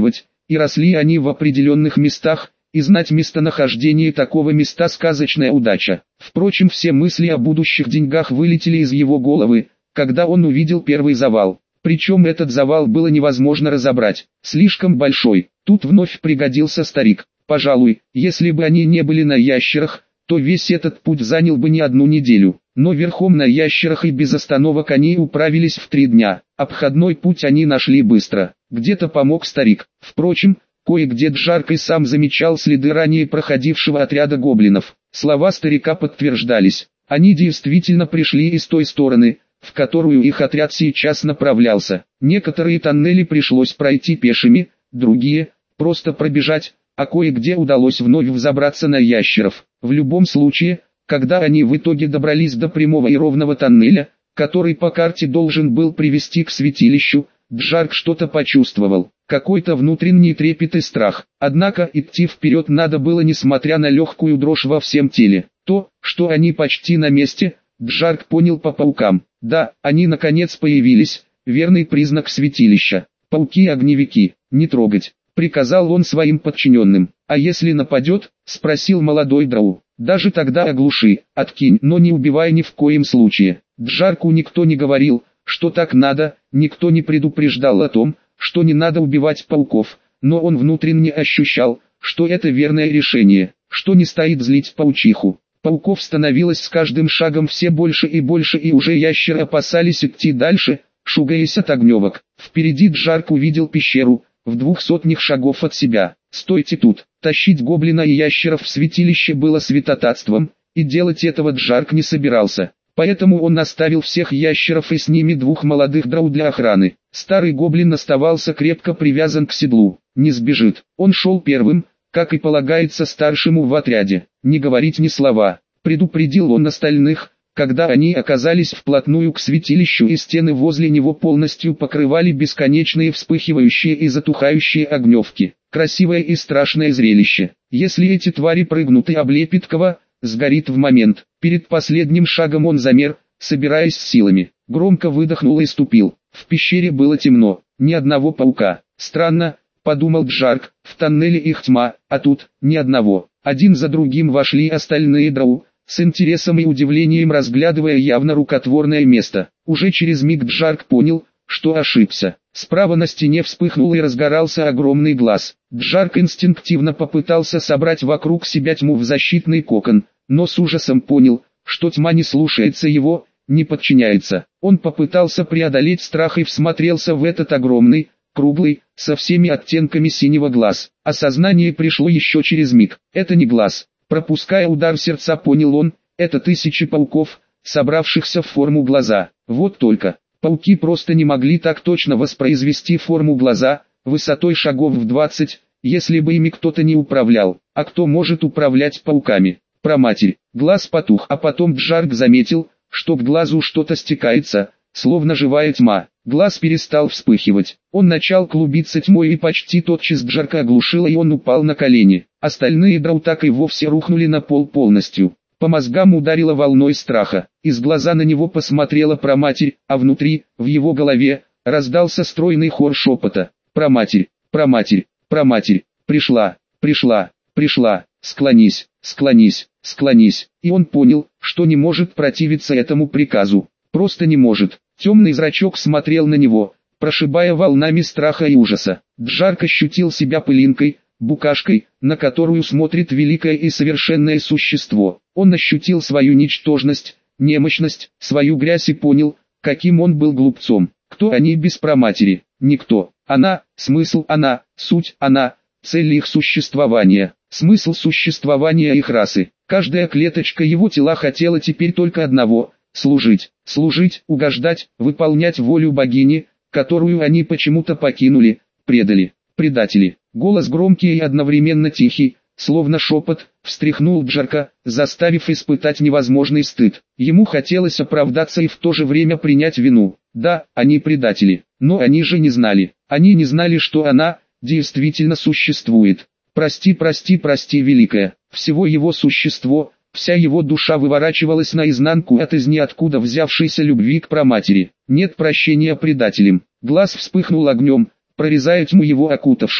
и росли они в определенных местах, и знать местонахождение такого места сказочная удача. Впрочем, все мысли о будущих деньгах вылетели из его головы, когда он увидел первый завал. Причем этот завал было невозможно разобрать, слишком большой. Тут вновь пригодился старик. Пожалуй, если бы они не были на ящерах, то весь этот путь занял бы не одну неделю. Но верхом на ящерах и без остановок они управились в три дня. Обходной путь они нашли быстро. Где-то помог старик. Впрочем, кое-где Джарк и сам замечал следы ранее проходившего отряда гоблинов. Слова старика подтверждались. Они действительно пришли из той стороны, в которую их отряд сейчас направлялся. Некоторые тоннели пришлось пройти пешими, другие – просто пробежать, а кое-где удалось вновь взобраться на ящеров. В любом случае, когда они в итоге добрались до прямого и ровного тоннеля, который по карте должен был привести к святилищу, Джарк что-то почувствовал, какой-то внутренний трепет и страх. Однако идти вперед надо было несмотря на легкую дрожь во всем теле. То, что они почти на месте, Джарк понял по паукам. Да, они наконец появились, верный признак святилища. Пауки-огневики, не трогать, приказал он своим подчиненным. А если нападет, спросил молодой дроу. Даже тогда оглуши, откинь, но не убивай ни в коем случае. Джарку никто не говорил, что так надо, никто не предупреждал о том, что не надо убивать пауков, но он внутренне ощущал, что это верное решение, что не стоит злить паучиху. Пауков становилось с каждым шагом все больше и больше, и уже ящеры опасались идти дальше, шугаясь от огневок. Впереди Джарк увидел пещеру, в двух сотнях шагов от себя. «Стойте тут!» Тащить гоблина и ящеров в святилище было святотатством, и делать этого Джарк не собирался. Поэтому он оставил всех ящеров и с ними двух молодых дроу для охраны. Старый гоблин оставался крепко привязан к седлу, не сбежит. Он шел первым, как и полагается старшему в отряде. Не говорить ни слова, предупредил он остальных, когда они оказались вплотную к святилищу и стены возле него полностью покрывали бесконечные вспыхивающие и затухающие огневки. Красивое и страшное зрелище. Если эти твари прыгнут и облепит кого, сгорит в момент. Перед последним шагом он замер, собираясь с силами. Громко выдохнул и ступил. В пещере было темно, ни одного паука. Странно, подумал Джарк, в тоннеле их тьма, а тут ни одного. Один за другим вошли остальные дроу, с интересом и удивлением разглядывая явно рукотворное место. Уже через миг Джарк понял, что ошибся. Справа на стене вспыхнул и разгорался огромный глаз. Джарк инстинктивно попытался собрать вокруг себя тьму в защитный кокон, но с ужасом понял, что тьма не слушается его, не подчиняется. Он попытался преодолеть страх и всмотрелся в этот огромный, круглый, со всеми оттенками синего глаз. Осознание пришло еще через миг. Это не глаз. Пропуская удар сердца, понял он, это тысячи пауков, собравшихся в форму глаза. Вот только, пауки просто не могли так точно воспроизвести форму глаза, высотой шагов в двадцать, если бы ими кто-то не управлял. А кто может управлять пауками? Проматерь. Глаз потух, а потом Джарк заметил, что к глазу что-то стекается, словно живая тьма. Глаз перестал вспыхивать. Он начал клубиться тьмой и почти тотчас Джарка оглушило, и он упал на колени. Остальные дроу так и вовсе рухнули на пол полностью. По мозгам ударило волной страха. Из глаза на него посмотрела Проматерь, а внутри, в его голове, раздался стройный хор шепота. Проматерь, Проматерь, Проматерь, пришла, пришла, пришла, склонись, склонись, склонись. И он понял, что не может противиться этому приказу. Просто не может. Темный зрачок смотрел на него, прошибая волнами страха и ужаса. Джарк ощутил себя пылинкой, букашкой, на которую смотрит великое и совершенное существо. Он ощутил свою ничтожность, немощность, свою грязь и понял, каким он был глупцом. Кто они без Проматери? Никто. Она, смысл она, суть она, цель их существования, смысл существования их расы. Каждая клеточка его тела хотела теперь только одного – служить, служить, угождать, выполнять волю богини, которую они почему-то покинули, предали, предатели. Голос громкий и одновременно тихий, словно шепот, встряхнул Джарка, заставив испытать невозможный стыд. Ему хотелось оправдаться и в то же время принять вину. Да, они предатели, но они же не знали. Они не знали, что она действительно существует. Прости, прости, прости, великая. Всего его существо, вся его душа выворачивалась наизнанку от из ниоткуда взявшейся любви к Проматери. Нет прощения предателям. Глаз вспыхнул огнем, прорезая тьму его окутавшую.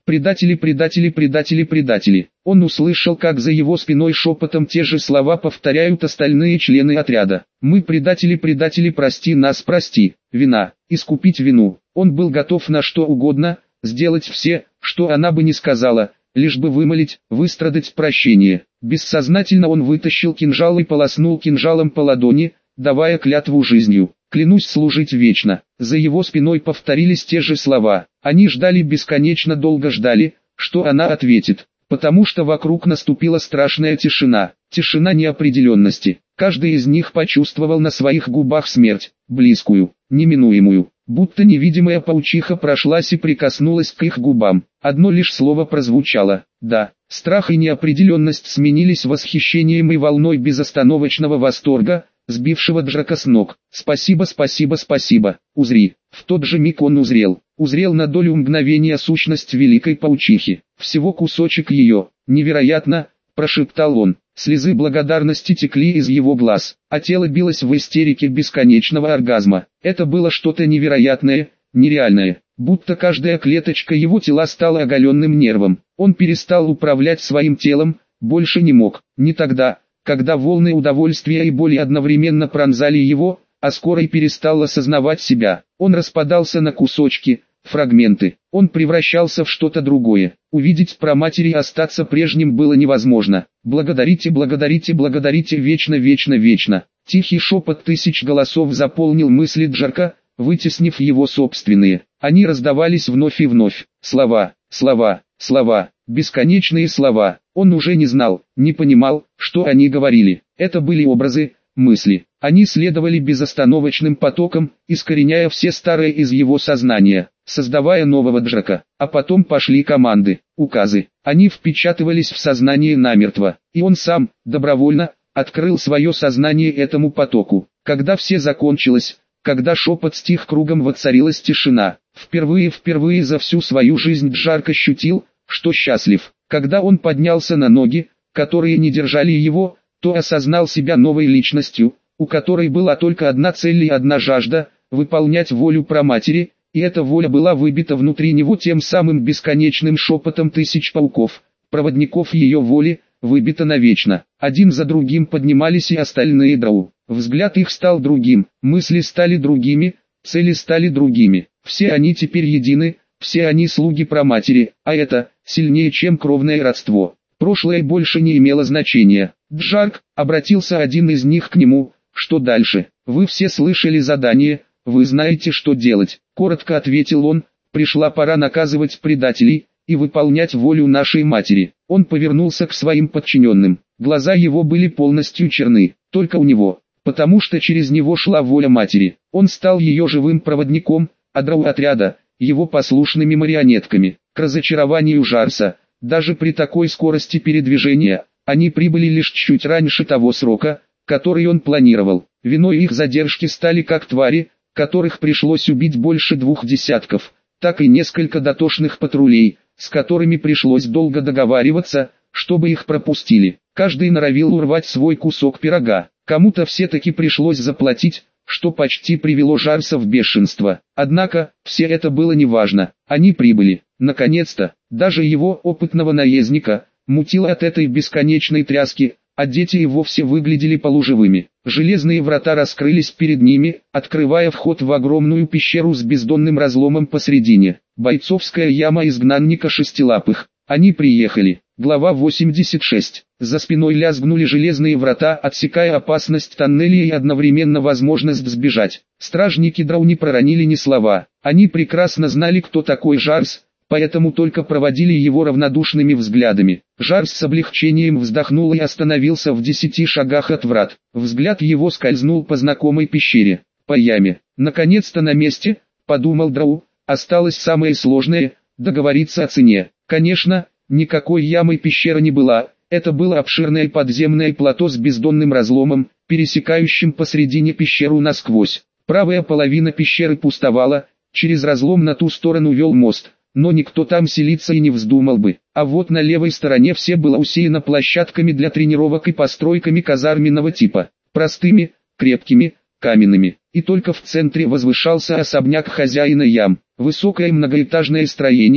Предатели, предатели, предатели, предатели. Он услышал, как за его спиной шепотом те же слова повторяют остальные члены отряда. Мы предатели, предатели, прости нас, прости. Вина, искупить вину. Он был готов на что угодно, сделать все, что она бы не сказала, лишь бы вымолить, выстрадать прощение. Бессознательно он вытащил кинжал и полоснул кинжалом по ладони, давая клятву жизнью. Клянусь служить вечно. За его спиной повторились те же слова. Они ждали, бесконечно долго ждали, что она ответит, потому что вокруг наступила страшная тишина, тишина неопределенности. Каждый из них почувствовал на своих губах смерть, близкую, неминуемую, будто невидимая паучиха прошлась и прикоснулась к их губам. Одно лишь слово прозвучало «да». Страх и неопределенность сменились восхищением и волной безостановочного восторга, сбившего Джака с ног. «Спасибо, спасибо, спасибо, узри». В тот же миг он узрел, узрел на долю мгновения сущность великой паучихи, всего кусочек ее. «Невероятно», — прошептал он, слезы благодарности текли из его глаз, а тело билось в истерике бесконечного оргазма. Это было что-то невероятное, нереальное, будто каждая клеточка его тела стала оголенным нервом. Он перестал управлять своим телом, больше не мог, не тогда, когда волны удовольствия и боли одновременно пронзали его, а скоро и перестал осознавать себя. Он распадался на кусочки, фрагменты. Он превращался в что-то другое. Увидеть праматери и остаться прежним было невозможно. «Благодарите, благодарите, благодарите, вечно, вечно, вечно». Тихий шепот тысяч голосов заполнил мысли Джака, вытеснив его собственные. Они раздавались вновь и вновь. Слова, слова, слова, бесконечные слова. Он уже не знал, не понимал, что они говорили. Это были образы, мысли. Они следовали безостановочным потоком, искореняя все старые из его сознания, создавая нового Джака. А потом пошли команды, указы. Они впечатывались в сознание намертво, и он сам, добровольно, открыл свое сознание этому потоку. Когда все закончилось, когда шепот стих, кругом воцарилась тишина. Впервые-впервые за всю свою жизнь Джак ощутил, что счастлив. Когда он поднялся на ноги, которые не держали его, то осознал себя новой личностью, у которой была только одна цель и одна жажда – выполнять волю праматери, и эта воля была выбита внутри него тем самым бесконечным шепотом тысяч пауков, проводников ее воли, выбита навечно. Один за другим поднимались и остальные дроу. Взгляд их стал другим, мысли стали другими, цели стали другими. Все они теперь едины, все они слуги праматери, а это сильнее, чем кровное родство. Прошлое больше не имело значения. «Джак», — обратился один из них к нему, — «что дальше? Вы все слышали задание, вы знаете, что делать». Коротко ответил он: «Пришла пора наказывать предателей и выполнять волю нашей матери». Он повернулся к своим подчиненным. Глаза его были полностью черны, только у него, потому что через него шла воля матери. Он стал ее живым проводником, а дроу отряда — его послушными марионетками. К разочарованию Жарса, даже при такой скорости передвижения, они прибыли лишь чуть раньше того срока, который он планировал. Виной их задержки стали как твари, которых пришлось убить больше двух десятков, так и несколько дотошных патрулей, с которыми пришлось долго договариваться, чтобы их пропустили. Каждый норовил урвать свой кусок пирога. Кому-то все-таки пришлось заплатить, что почти привело Жарса в бешенство. Однако, все это было неважно. Они прибыли. Наконец-то, даже его опытного наездника мутило от этой бесконечной тряски, а дети и вовсе выглядели полуживыми. Железные врата раскрылись перед ними, открывая вход в огромную пещеру с бездонным разломом посредине. Бойцовская яма изгнанника шестилапых. Они приехали. Глава восемьдесят шесть. За спиной лязгнули железные врата, отсекая опасность тоннеля и одновременно возможность сбежать. Стражники дроу не проронили ни слова. Они прекрасно знали, кто такой Жарс, поэтому только проводили его равнодушными взглядами. Жарс с облегчением вздохнул и остановился в десяти шагах от врат. Взгляд его скользнул по знакомой пещере, по яме. «Наконец-то на месте», — подумал дроу. Осталось самое сложное — договориться о цене. Конечно, никакой ямы пещера не была. Это было обширное подземное плато с бездонным разломом, пересекающим посредине пещеру насквозь. Правая половина пещеры пустовала, через разлом на ту сторону вел мост, но никто там селиться и не вздумал бы. А вот на левой стороне все было усеяно площадками для тренировок и постройками казарменного типа, простыми, крепкими, каменными. И только в центре возвышался особняк хозяина ям, высокое многоэтажное строение,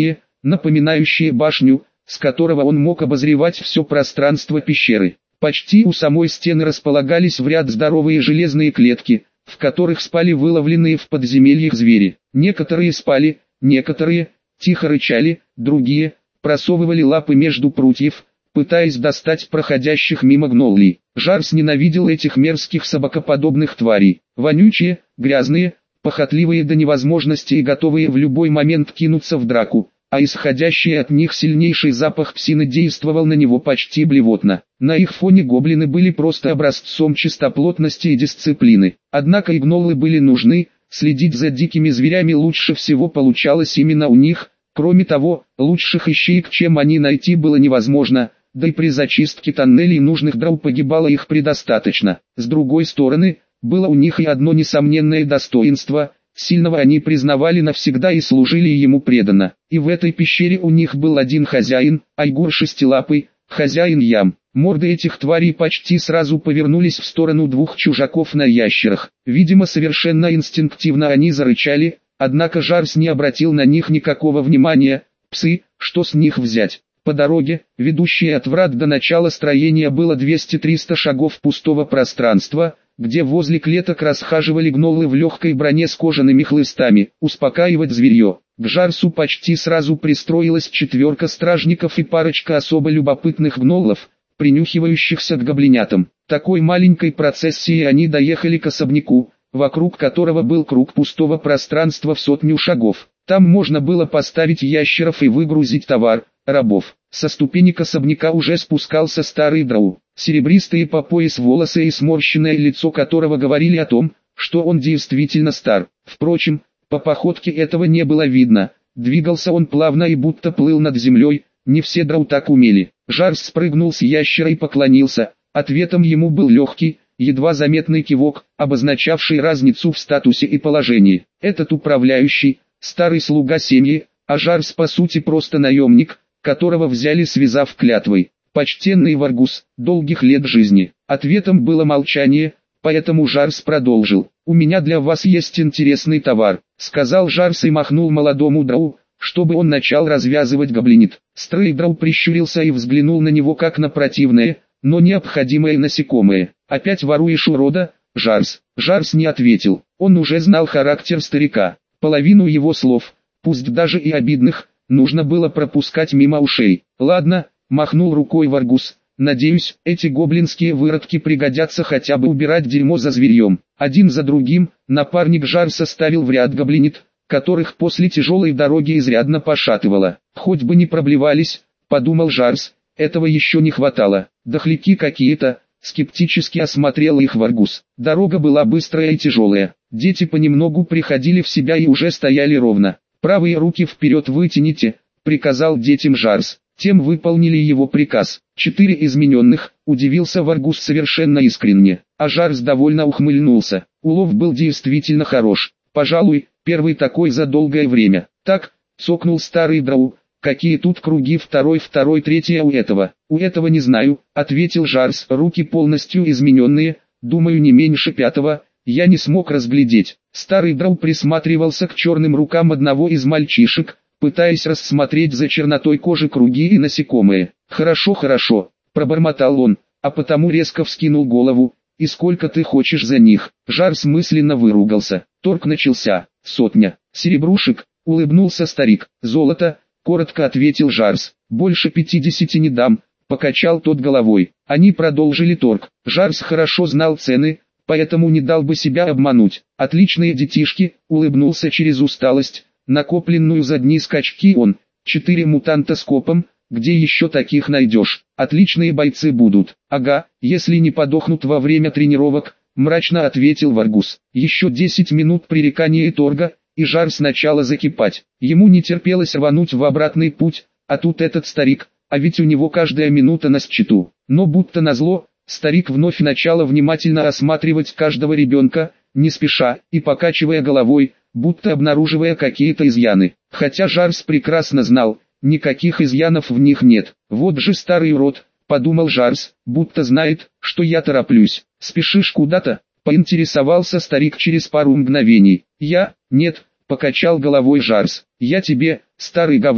напоминающее башню, с которого он мог обозревать все пространство пещеры. Почти у самой стены располагались в ряд здоровые железные клетки, в которых спали выловленные в подземельях звери. Некоторые спали, некоторые тихо рычали, другие просовывали лапы между прутьев, пытаясь достать проходящих мимо гноллей. Жарс ненавидел этих мерзких собакоподобных тварей. Вонючие, грязные, похотливые до невозможности и готовые в любой момент кинуться в драку, а исходящий от них сильнейший запах псины действовал на него почти блевотно. На их фоне гоблины были просто образцом чистоплотности и дисциплины. Однако и гноллы были нужны, следить за дикими зверями лучше всего получалось именно у них. Кроме того, лучших ищеек, чем они, найти было невозможно, да и при зачистке тоннелей нужных дров погибало их предостаточно. С другой стороны, было у них и одно несомненное достоинство – сильного они признавали навсегда и служили ему преданно. И в этой пещере у них был один хозяин, Айгур Шестилапый, хозяин ям. Морды этих тварей почти сразу повернулись в сторону двух чужаков на ящерах. Видимо, совершенно инстинктивно они зарычали, однако Жарс не обратил на них никакого внимания. Псы, что с них взять? По дороге, ведущей от врат до начала строения, было двести-триста шагов пустого пространства, где возле клеток расхаживали гноллы в легкой броне с кожаными хлыстами, успокаивать зверье. К Жарсу почти сразу пристроилась четверка стражников и парочка особо любопытных гноллов, принюхивающихся к гоблинятам. Такой маленькой процессией они доехали к особняку, вокруг которого был круг пустого пространства в сотню шагов. Там можно было поставить ящеров и выгрузить товар, рабов. Со ступенек особняка уже спускался старый драу, серебристые по пояс волосы и сморщенное лицо которого говорили о том, что он действительно стар. Впрочем, по походке этого не было видно, двигался он плавно и будто плыл над землей, не все драу так умели. Жарс спрыгнул с ящера и поклонился, ответом ему был легкий, едва заметный кивок, обозначавший разницу в статусе и положении. Этот управляющий, старый слуга семьи, а Жарс по сути просто наемник, которого взяли, связав клятвой. Почтенный Варгус, долгих лет жизни. Ответом было молчание, поэтому Жарс продолжил. «У меня для вас есть интересный товар», — сказал Жарс и махнул молодому драу, чтобы он начал развязывать гоблинит. Стрэй драу прищурился и взглянул на него как на противное, но необходимое насекомое. «Опять воруешь, урода, Жарс?» Жарс не ответил. Он уже знал характер старика. Половину его слов, пусть даже и обидных, нужно было пропускать мимо ушей. «Ладно», — махнул рукой Варгус, — «надеюсь, эти гоблинские выродки пригодятся хотя бы убирать дерьмо за зверьем». Один за другим, напарник Жарса ставил в ряд гоблинит, которых после тяжелой дороги изрядно пошатывало. «Хоть бы не проблевались», — подумал Жарс, — «этого еще не хватало». «Дохляки какие-то», — скептически осмотрел их Варгус. Дорога была быстрая и тяжелая. Дети понемногу приходили в себя и уже стояли ровно. «Правые руки вперед вытяните», — приказал детям Жарс. Тем выполнили его приказ. «Четыре измененных», — удивился Варгус совершенно искренне. А Жарс довольно ухмыльнулся. Улов был действительно хорош. Пожалуй, первый такой за долгое время. «Так», — цокнул старый драу, — «какие тут круги, второй, второй, третий, а у этого?» «У этого не знаю», — ответил Жарс. «Руки полностью измененные, думаю, не меньше пятого». Я не смог разглядеть. Старый драу присматривался к черным рукам одного из мальчишек, пытаясь рассмотреть за чернотой кожи круги и насекомые. «Хорошо, хорошо», — пробормотал он, а потому резко вскинул голову. «И сколько ты хочешь за них?» Жарс мысленно выругался. Торг начался. «Сотня. Серебрушек», — улыбнулся старик. «Золото», — коротко ответил Жарс. «Больше пятидесяти не дам», — покачал тот головой. Они продолжили торг. Жарс хорошо знал цены, поэтому не дал бы себя обмануть. «Отличные детишки», — улыбнулся через усталость, накопленную за дни скачки он. «Четыре мутанта с копом, где еще таких найдешь? Отличные бойцы будут». «Ага, если не подохнут во время тренировок», — мрачно ответил Варгус. Еще десять минут пререкания и торга, и Жарс начало закипать. Ему не терпелось рвануть в обратный путь, а тут этот старик, а ведь у него каждая минута на счету. Но будто назло, старик вновь начал внимательно осматривать каждого ребенка, не спеша и покачивая головой, будто обнаруживая какие-то изъяны. Хотя Жарс прекрасно знал, никаких изъянов в них нет. «Вот же старый урод», — подумал Жарс, будто знает, что я тороплюсь. «Спешишь куда-то?» — поинтересовался старик через пару мгновений. «Я? Нет», — покачал головой Жарс. «Я тебе, старый говнюк,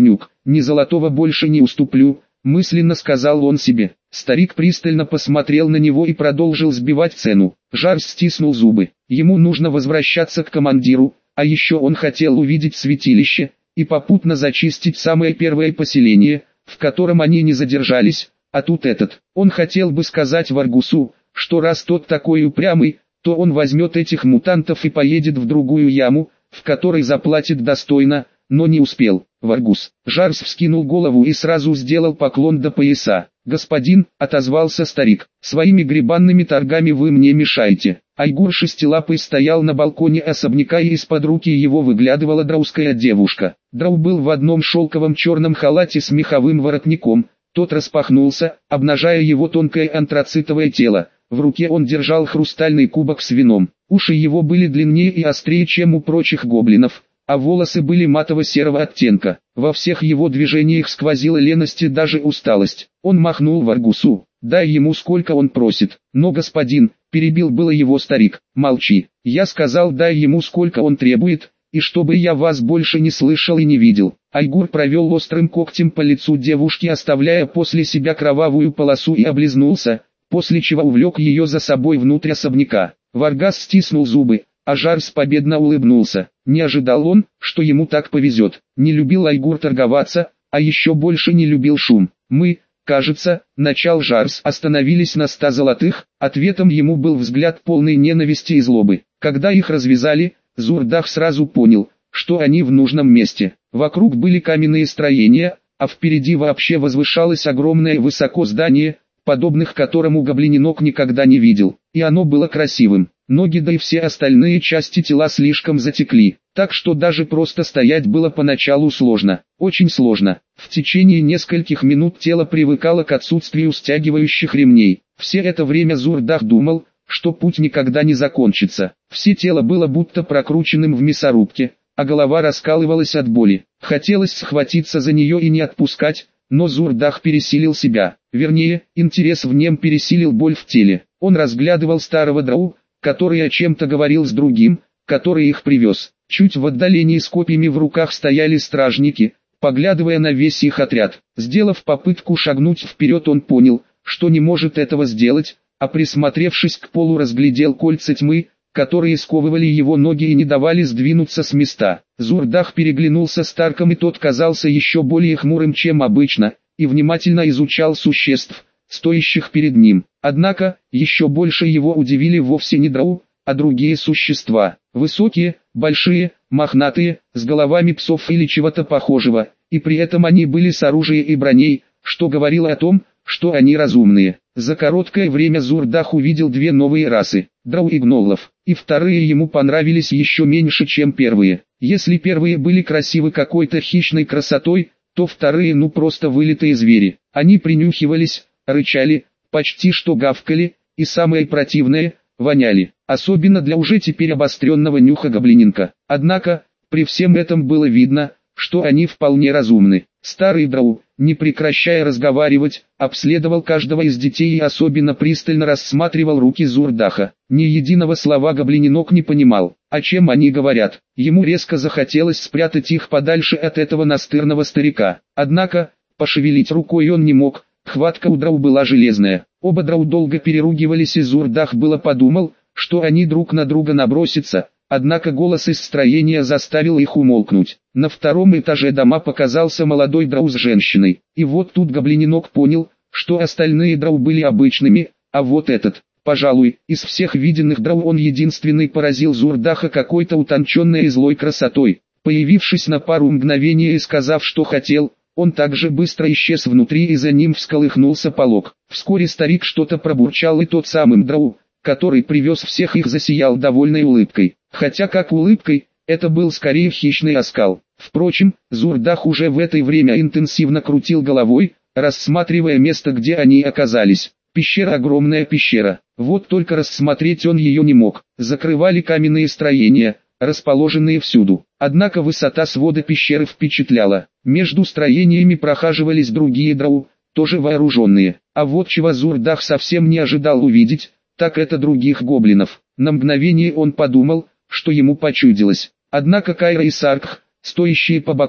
ни золотого больше не уступлю, мысленно сказал он себе. Старик пристально посмотрел на него и продолжил сбивать цену. Жарс стиснул зубы. Ему нужно возвращаться к командиру, а еще он хотел увидеть святилище и попутно зачистить самое первое поселение, в котором они не задержались, а тут этот. Он хотел бы сказать Варгусу, что раз тот такой упрямый, то он возьмет этих мутантов и поедет в другую яму, в которой заплатит достойно, но не успел. Варгус. Жарс вскинул голову и сразу сделал поклон до пояса. «Господин», — отозвался старик, — «своими гребанными торгами вы мне мешаете». Айгур шестилапый стоял на балконе особняка, и из-под руки его выглядывала драуская девушка. Драу был в одном шелковом черном халате с меховым воротником. Тот распахнулся, обнажая его тонкое антрацитовое тело. В руке он держал хрустальный кубок с вином. Уши его были длиннее и острее, чем у прочих гоблинов, а волосы были матово-серого оттенка. Во всех его движениях сквозила леность и даже усталость. Он махнул Варгусу: «Дай ему сколько он просит». «Но, господин», — перебил было его старик, — «молчи. Я сказал, дай ему сколько он требует, и чтобы я вас больше не слышал и не видел». Айгур провел острым когтем по лицу девушки, оставляя после себя кровавую полосу, и облизнулся, после чего увлек ее за собой внутрь особняка. Варгас стиснул зубы, а Жарс победно улыбнулся. Не ожидал он, что ему так повезет. Не любил Айгур торговаться, а еще больше не любил шум. «Мы, кажется, — начал Жарс, — остановились на ста золотых». Ответом ему был взгляд полный ненависти и злобы. Когда их развязали, Зурдах сразу понял, что они в нужном месте. Вокруг были каменные строения, а впереди вообще возвышалось огромное высоко здание, подобных которому гоблининок никогда не видел, и оно было красивым. Ноги да и все остальные части тела слишком затекли, так что даже просто стоять было поначалу сложно, очень сложно. В течение нескольких минут тело привыкало к отсутствию стягивающих ремней. Все это время Зурдах думал, что путь никогда не закончится. Все тело было будто прокрученным в мясорубке, а голова раскалывалась от боли. Хотелось схватиться за нее и не отпускать, но Зурдах пересилил себя. Вернее, интерес в нем пересилил боль в теле. Он разглядывал старого драу, который о чем-то говорил с другим, который их привез. Чуть в отдалении с копьями в руках стояли стражники, поглядывая на весь их отряд. Сделав попытку шагнуть вперед, он понял, что не может этого сделать, а присмотревшись к полу, разглядел кольца тьмы, которые сковывали его ноги и не давали сдвинуться с места. Зурдах переглянулся с Тарком, и тот казался еще более хмурым, чем обычно, и внимательно изучал существ, стоящих перед ним. Однако, еще больше его удивили вовсе не драу, а другие существа. Высокие, большие, мохнатые, с головами псов или чего-то похожего, и при этом они были с оружием и броней, что говорило о том, что они разумные. За короткое время Зурдах увидел две новые расы – драу и гноллов, и вторые ему понравились еще меньше, чем первые. Если первые были красивы какой-то хищной красотой, то вторые ну просто вылитые звери. Они принюхивались, рычали, почти что гавкали, и самое противное – воняли, особенно для уже теперь обостренного нюха гоблининка. Однако, при всем этом было видно, что они вполне разумны. Старый драу, не прекращая разговаривать, обследовал каждого из детей и особенно пристально рассматривал руки Зурдаха. Ни единого слова гоблининок не понимал, о чем они говорят. Ему резко захотелось спрятать их подальше от этого настырного старика. Однако, пошевелить рукой он не мог, хватка у драу была железная. Оба драу долго переругивались, и Зурдах было подумал, что они друг на друга набросятся. Однако голос из строения заставил их умолкнуть. На втором этаже дома показался молодой драу с женщиной. И вот тут гоблининок понял, что остальные драу были обычными, а вот этот, пожалуй, из всех виденных драу он единственный поразил Зурдаха какой-то утонченной и злой красотой. Появившись на пару мгновений и сказав, что хотел, он также быстро исчез внутри, и за ним всколыхнулся полог. Вскоре старик что-то пробурчал, и тот самым драу, который привез всех их, засиял довольной улыбкой. Хотя как улыбкой, это был скорее хищный оскал. Впрочем, Зурдах уже в это время интенсивно крутил головой, рассматривая место, где они оказались. Пещера, огромная пещера. Вот только рассмотреть он ее не мог. Закрывали каменные строения, расположенные всюду. Однако высота свода пещеры впечатляла. Между строениями прохаживались другие драу, тоже вооруженные. А вот чего Зурдах совсем не ожидал увидеть, так это других гоблинов. На мгновение он подумал, что ему почудилось. Однако Кайра и Саркх, стоящие по бокам,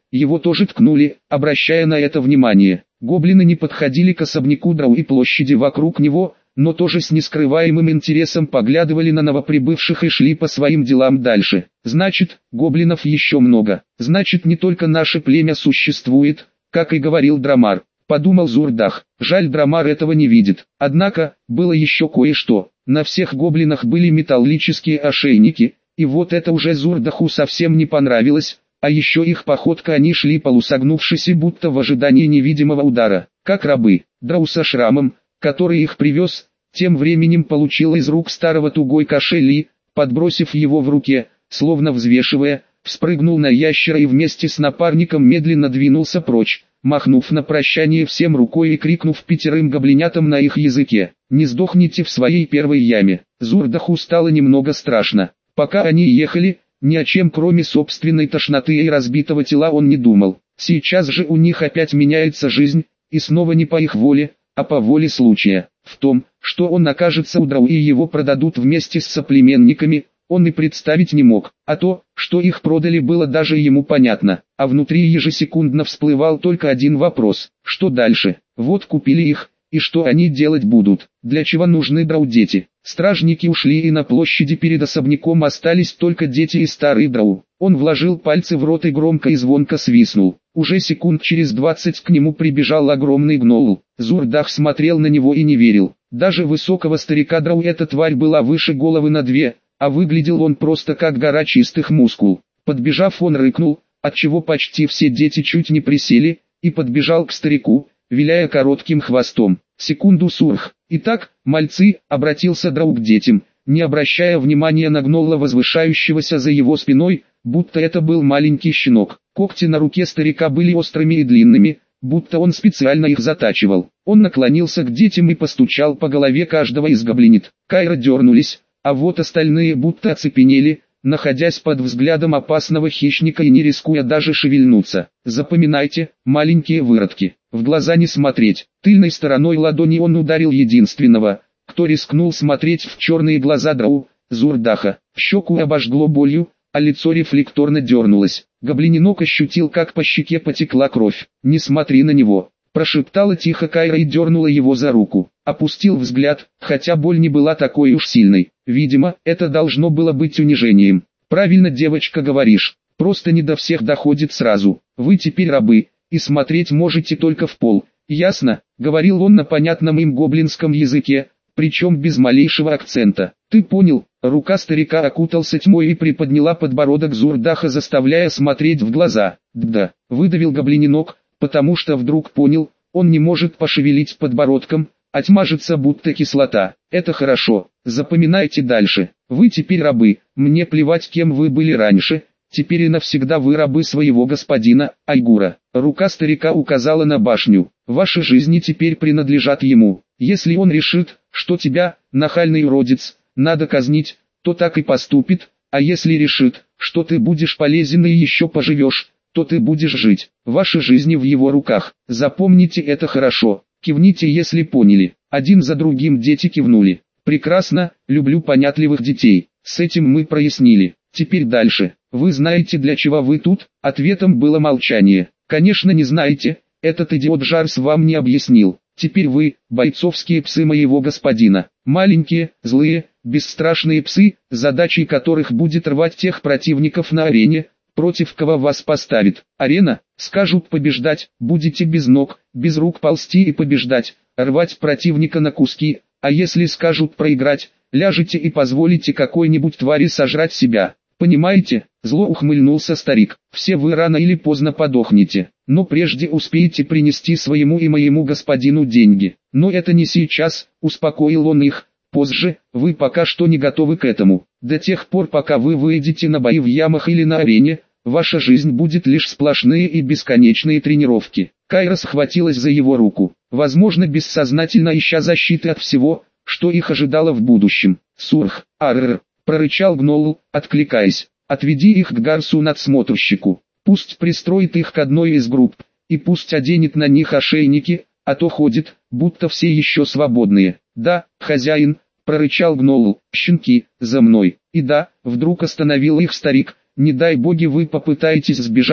его тоже ткнули, обращая на это внимание. Гоблины не подходили к особняку Драу и площади вокруг него, но тоже с нескрываемым интересом поглядывали на новоприбывших и шли по своим делам дальше. Значит, гоблинов еще много. Значит, не только наше племя существует, как и говорил Драмар. Подумал Зурдах. Жаль, Драмар этого не видит. Однако, было еще кое-что. На всех гоблинах были металлические ошейники, и вот это уже Зурдаху совсем не понравилось. А еще их походка, они шли полусогнувшись и будто в ожидании невидимого удара, как рабы. Драу со шрамом, который их привез, тем временем получил из рук старого тугой кошель и, подбросив его в руке, словно взвешивая, вспрыгнул на ящера и вместе с напарником медленно двинулся прочь, махнув на прощание всем рукой и крикнув пятерым гоблинятам на их языке: «Не сдохните в своей первой яме». Зурдаху стало немного страшно. Пока они ехали, ни о чем кроме собственной тошноты и разбитого тела он не думал. Сейчас же у них опять меняется жизнь, и снова не по их воле, а по воле случая. В том, что он окажется у Драу и его продадут вместе с соплеменниками, он и представить не мог, а то, что их продали, было даже ему понятно, а внутри ежесекундно всплывал только один вопрос: что дальше? Вот купили их, и что они делать будут? Для чего нужны Драу дети? Стражники ушли, и на площади перед особняком остались только дети и старый Драу. Он вложил пальцы в рот и громко и звонко свистнул. Уже секунд через двадцать к нему прибежал огромный гноул. Зурдах смотрел на него и не верил. Даже высокого старика Драу эта тварь была выше головы на две, а выглядел он просто как гора чистых мускул. Подбежав, он рыкнул, отчего почти все дети чуть не присели, и подбежал к старику, виляя коротким хвостом. Секунду сурх. «Итак, мальцы», — обратился Драу к детям, не обращая внимания на гноула, возвышающегося за его спиной, будто это был маленький щенок. Когти на руке старика были острыми и длинными, будто он специально их затачивал. Он наклонился к детям и постучал по голове каждого из гоблинит. Кайры дернулись, а вот остальные будто оцепенели, находясь под взглядом опасного хищника и не рискуя даже шевельнуться. Запоминайте, маленькие выродки, в глаза не смотреть. Тыльной стороной ладони он ударил единственного, кто рискнул смотреть в черные глаза Драу, Зурдаха. Щеку обожгло болью, а лицо рефлекторно дернулось. Гоблининок ощутил, как по щеке потекла кровь. «Не смотри на него», — прошептала тихо Кайра и дернула его за руку. Опустил взгляд, хотя боль не была такой уж сильной. Видимо, это должно было быть унижением. «Правильно, девочка, говоришь. Просто не до всех доходит сразу. Вы теперь рабы, и смотреть можете только в пол. Ясно?» — говорил он на понятном им гоблинском языке, причем без малейшего акцента. «Ты понял?» Рука старика окутался тьмой и приподняла подбородок Зурдаха, заставляя смотреть в глаза. «Да», — выдавил гоблининок, потому что вдруг понял, он не может пошевелить подбородком, а тьмажится будто кислота. «Это хорошо. Запоминайте дальше. Вы теперь рабы, мне плевать, кем вы были раньше, теперь и навсегда вы рабы своего господина, Айгура». Рука старика указала на башню. «Ваши жизни теперь принадлежат ему. Если он решит, что тебя, нахальный уродец, надо казнить, то так и поступит, а если решит, что ты будешь полезен и еще поживешь, то ты будешь жить. Ваши жизни в его руках. Запомните это хорошо. Кивните, если поняли». Один за другим дети кивнули. «Прекрасно, люблю понятливых детей. С этим мы прояснили. Теперь дальше. Вы знаете, для чего вы тут?» Ответом было молчание. «Конечно не знаете, этот идиот Жарс вам не объяснил. Теперь вы, бойцовские псы моего господина. Маленькие, злые, бесстрашные псы, задачей которых будет рвать тех противников на арене, против кого вас поставит. Арена, скажут побеждать, будете без ног, без рук ползти и побеждать, рвать противника на куски, а если скажут проиграть, ляжете и позволите какой-нибудь твари сожрать себя. Понимаете?» Зло ухмыльнулся старик. «Все вы рано или поздно подохнете, но прежде успеете принести своему и моему господину деньги. Но это не сейчас», — успокоил он их. «Позже, вы пока что не готовы к этому. До тех пор, пока вы выйдете на бои в ямах или на арене, ваша жизнь будет лишь сплошные и бесконечные тренировки». Кайра схватилась за его руку, возможно, бессознательно ища защиты от всего, что их ожидало в будущем. «Сурх, арр», — прорычал гноул, откликаясь. «Отведи их к Гарсу-надсмотрщику. Пусть пристроит их к одной из групп, и пусть оденет на них ошейники, а то ходит, будто все еще свободные». «Да, хозяин», — прорычал гноул. «Щенки, за мной». И да, вдруг остановил их старик. «Не дай боги вы попытаетесь сбежать,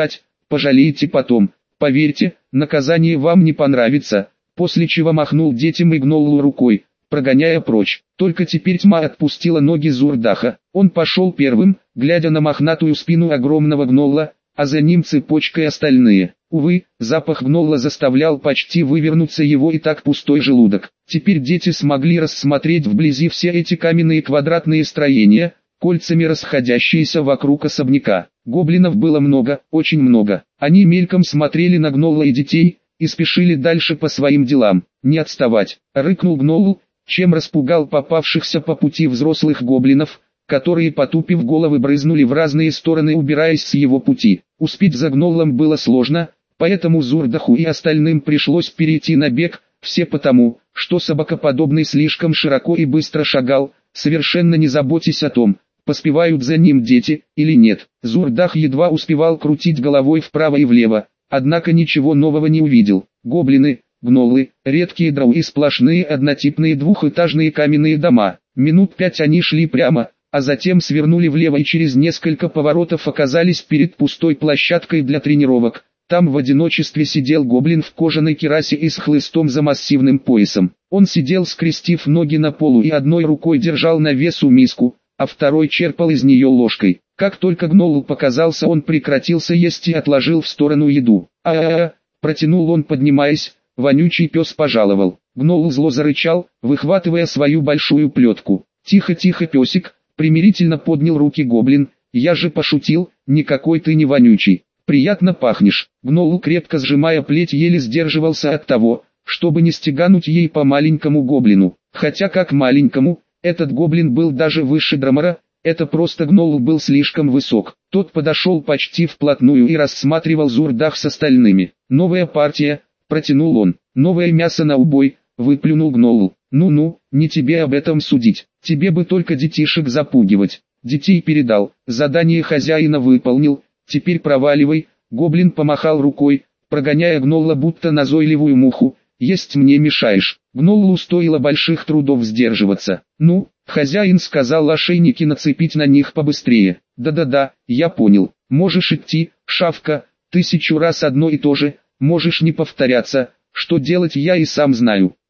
пожалеете потом. Поверьте, наказание вам не понравится. После чего махнул детям и Гноллу рукой, прогоняя прочь. Только теперь тьма отпустила ноги Зурдаха. Он пошел первым, глядя на мохнатую спину огромного Гнолла, а за ним цепочкой остальные. Увы, запах Гнолла заставлял почти вывернуться его и так пустой желудок. Теперь дети смогли рассмотреть вблизи все эти каменные квадратные строения, кольцами расходящиеся вокруг особняка. Гоблинов было много, очень много. Они мельком смотрели на Гнолла и детей, и спешили дальше по своим делам. «Не отставать!» — рыкнул Гнолл, чем распугал попавшихся по пути взрослых гоблинов, которые, потупив головы, брызнули в разные стороны, убираясь с его пути. Успеть за Гноллом было сложно, поэтому Зурдаху и остальным пришлось перейти на бег, все потому, что собакоподобный слишком широко и быстро шагал, совершенно не заботясь о том, поспевают за ним дети или нет. Зурдах едва успевал крутить головой вправо и влево, однако ничего нового не увидел. Гоблины, гноллы, редкие дроу и сплошные однотипные двухэтажные каменные дома. Минут пять они шли прямо, а затем свернули влево и через несколько поворотов оказались перед пустой площадкой для тренировок. Там в одиночестве сидел гоблин в кожаной кирасе и с хлыстом за массивным поясом. Он сидел, скрестив ноги на полу, и одной рукой держал на весу миску, а второй черпал из нее ложкой. Как только Гнолл показался, он прекратился есть и отложил в сторону еду. «А-а-а!» — протянул он, поднимаясь, вонючий пес пожаловал. Гнолл зло зарычал, выхватывая свою большую плетку. «Тихо-тихо, песик!» — примирительно поднял руки гоблин. «Я же пошутил, никакой ты не вонючий. Приятно пахнешь». Гнолл, крепко сжимая плеть, еле сдерживался от того, чтобы не стегануть ей по маленькому гоблину. Хотя как маленькому, этот гоблин был даже выше Драмара, это просто Гнолл был слишком высок. Тот подошел почти вплотную и рассматривал Зурдах с остальными. «Новая партия», — протянул он. «Новое мясо на убой», — выплюнул Гнолл. «Ну-ну, не тебе об этом судить, тебе бы только детишек запугивать». Детей передал, задание хозяина выполнил, теперь проваливай. Гоблин помахал рукой, прогоняя Гнолла будто назойливую муху. «Есть мне мешаешь». Гноллу стоило больших трудов сдерживаться. «Ну, хозяин сказал ошейники нацепить на них побыстрее». «Да-да-да, я понял. Можешь идти, шавка, тысячу раз одно и то же, можешь не повторяться, что делать я и сам знаю».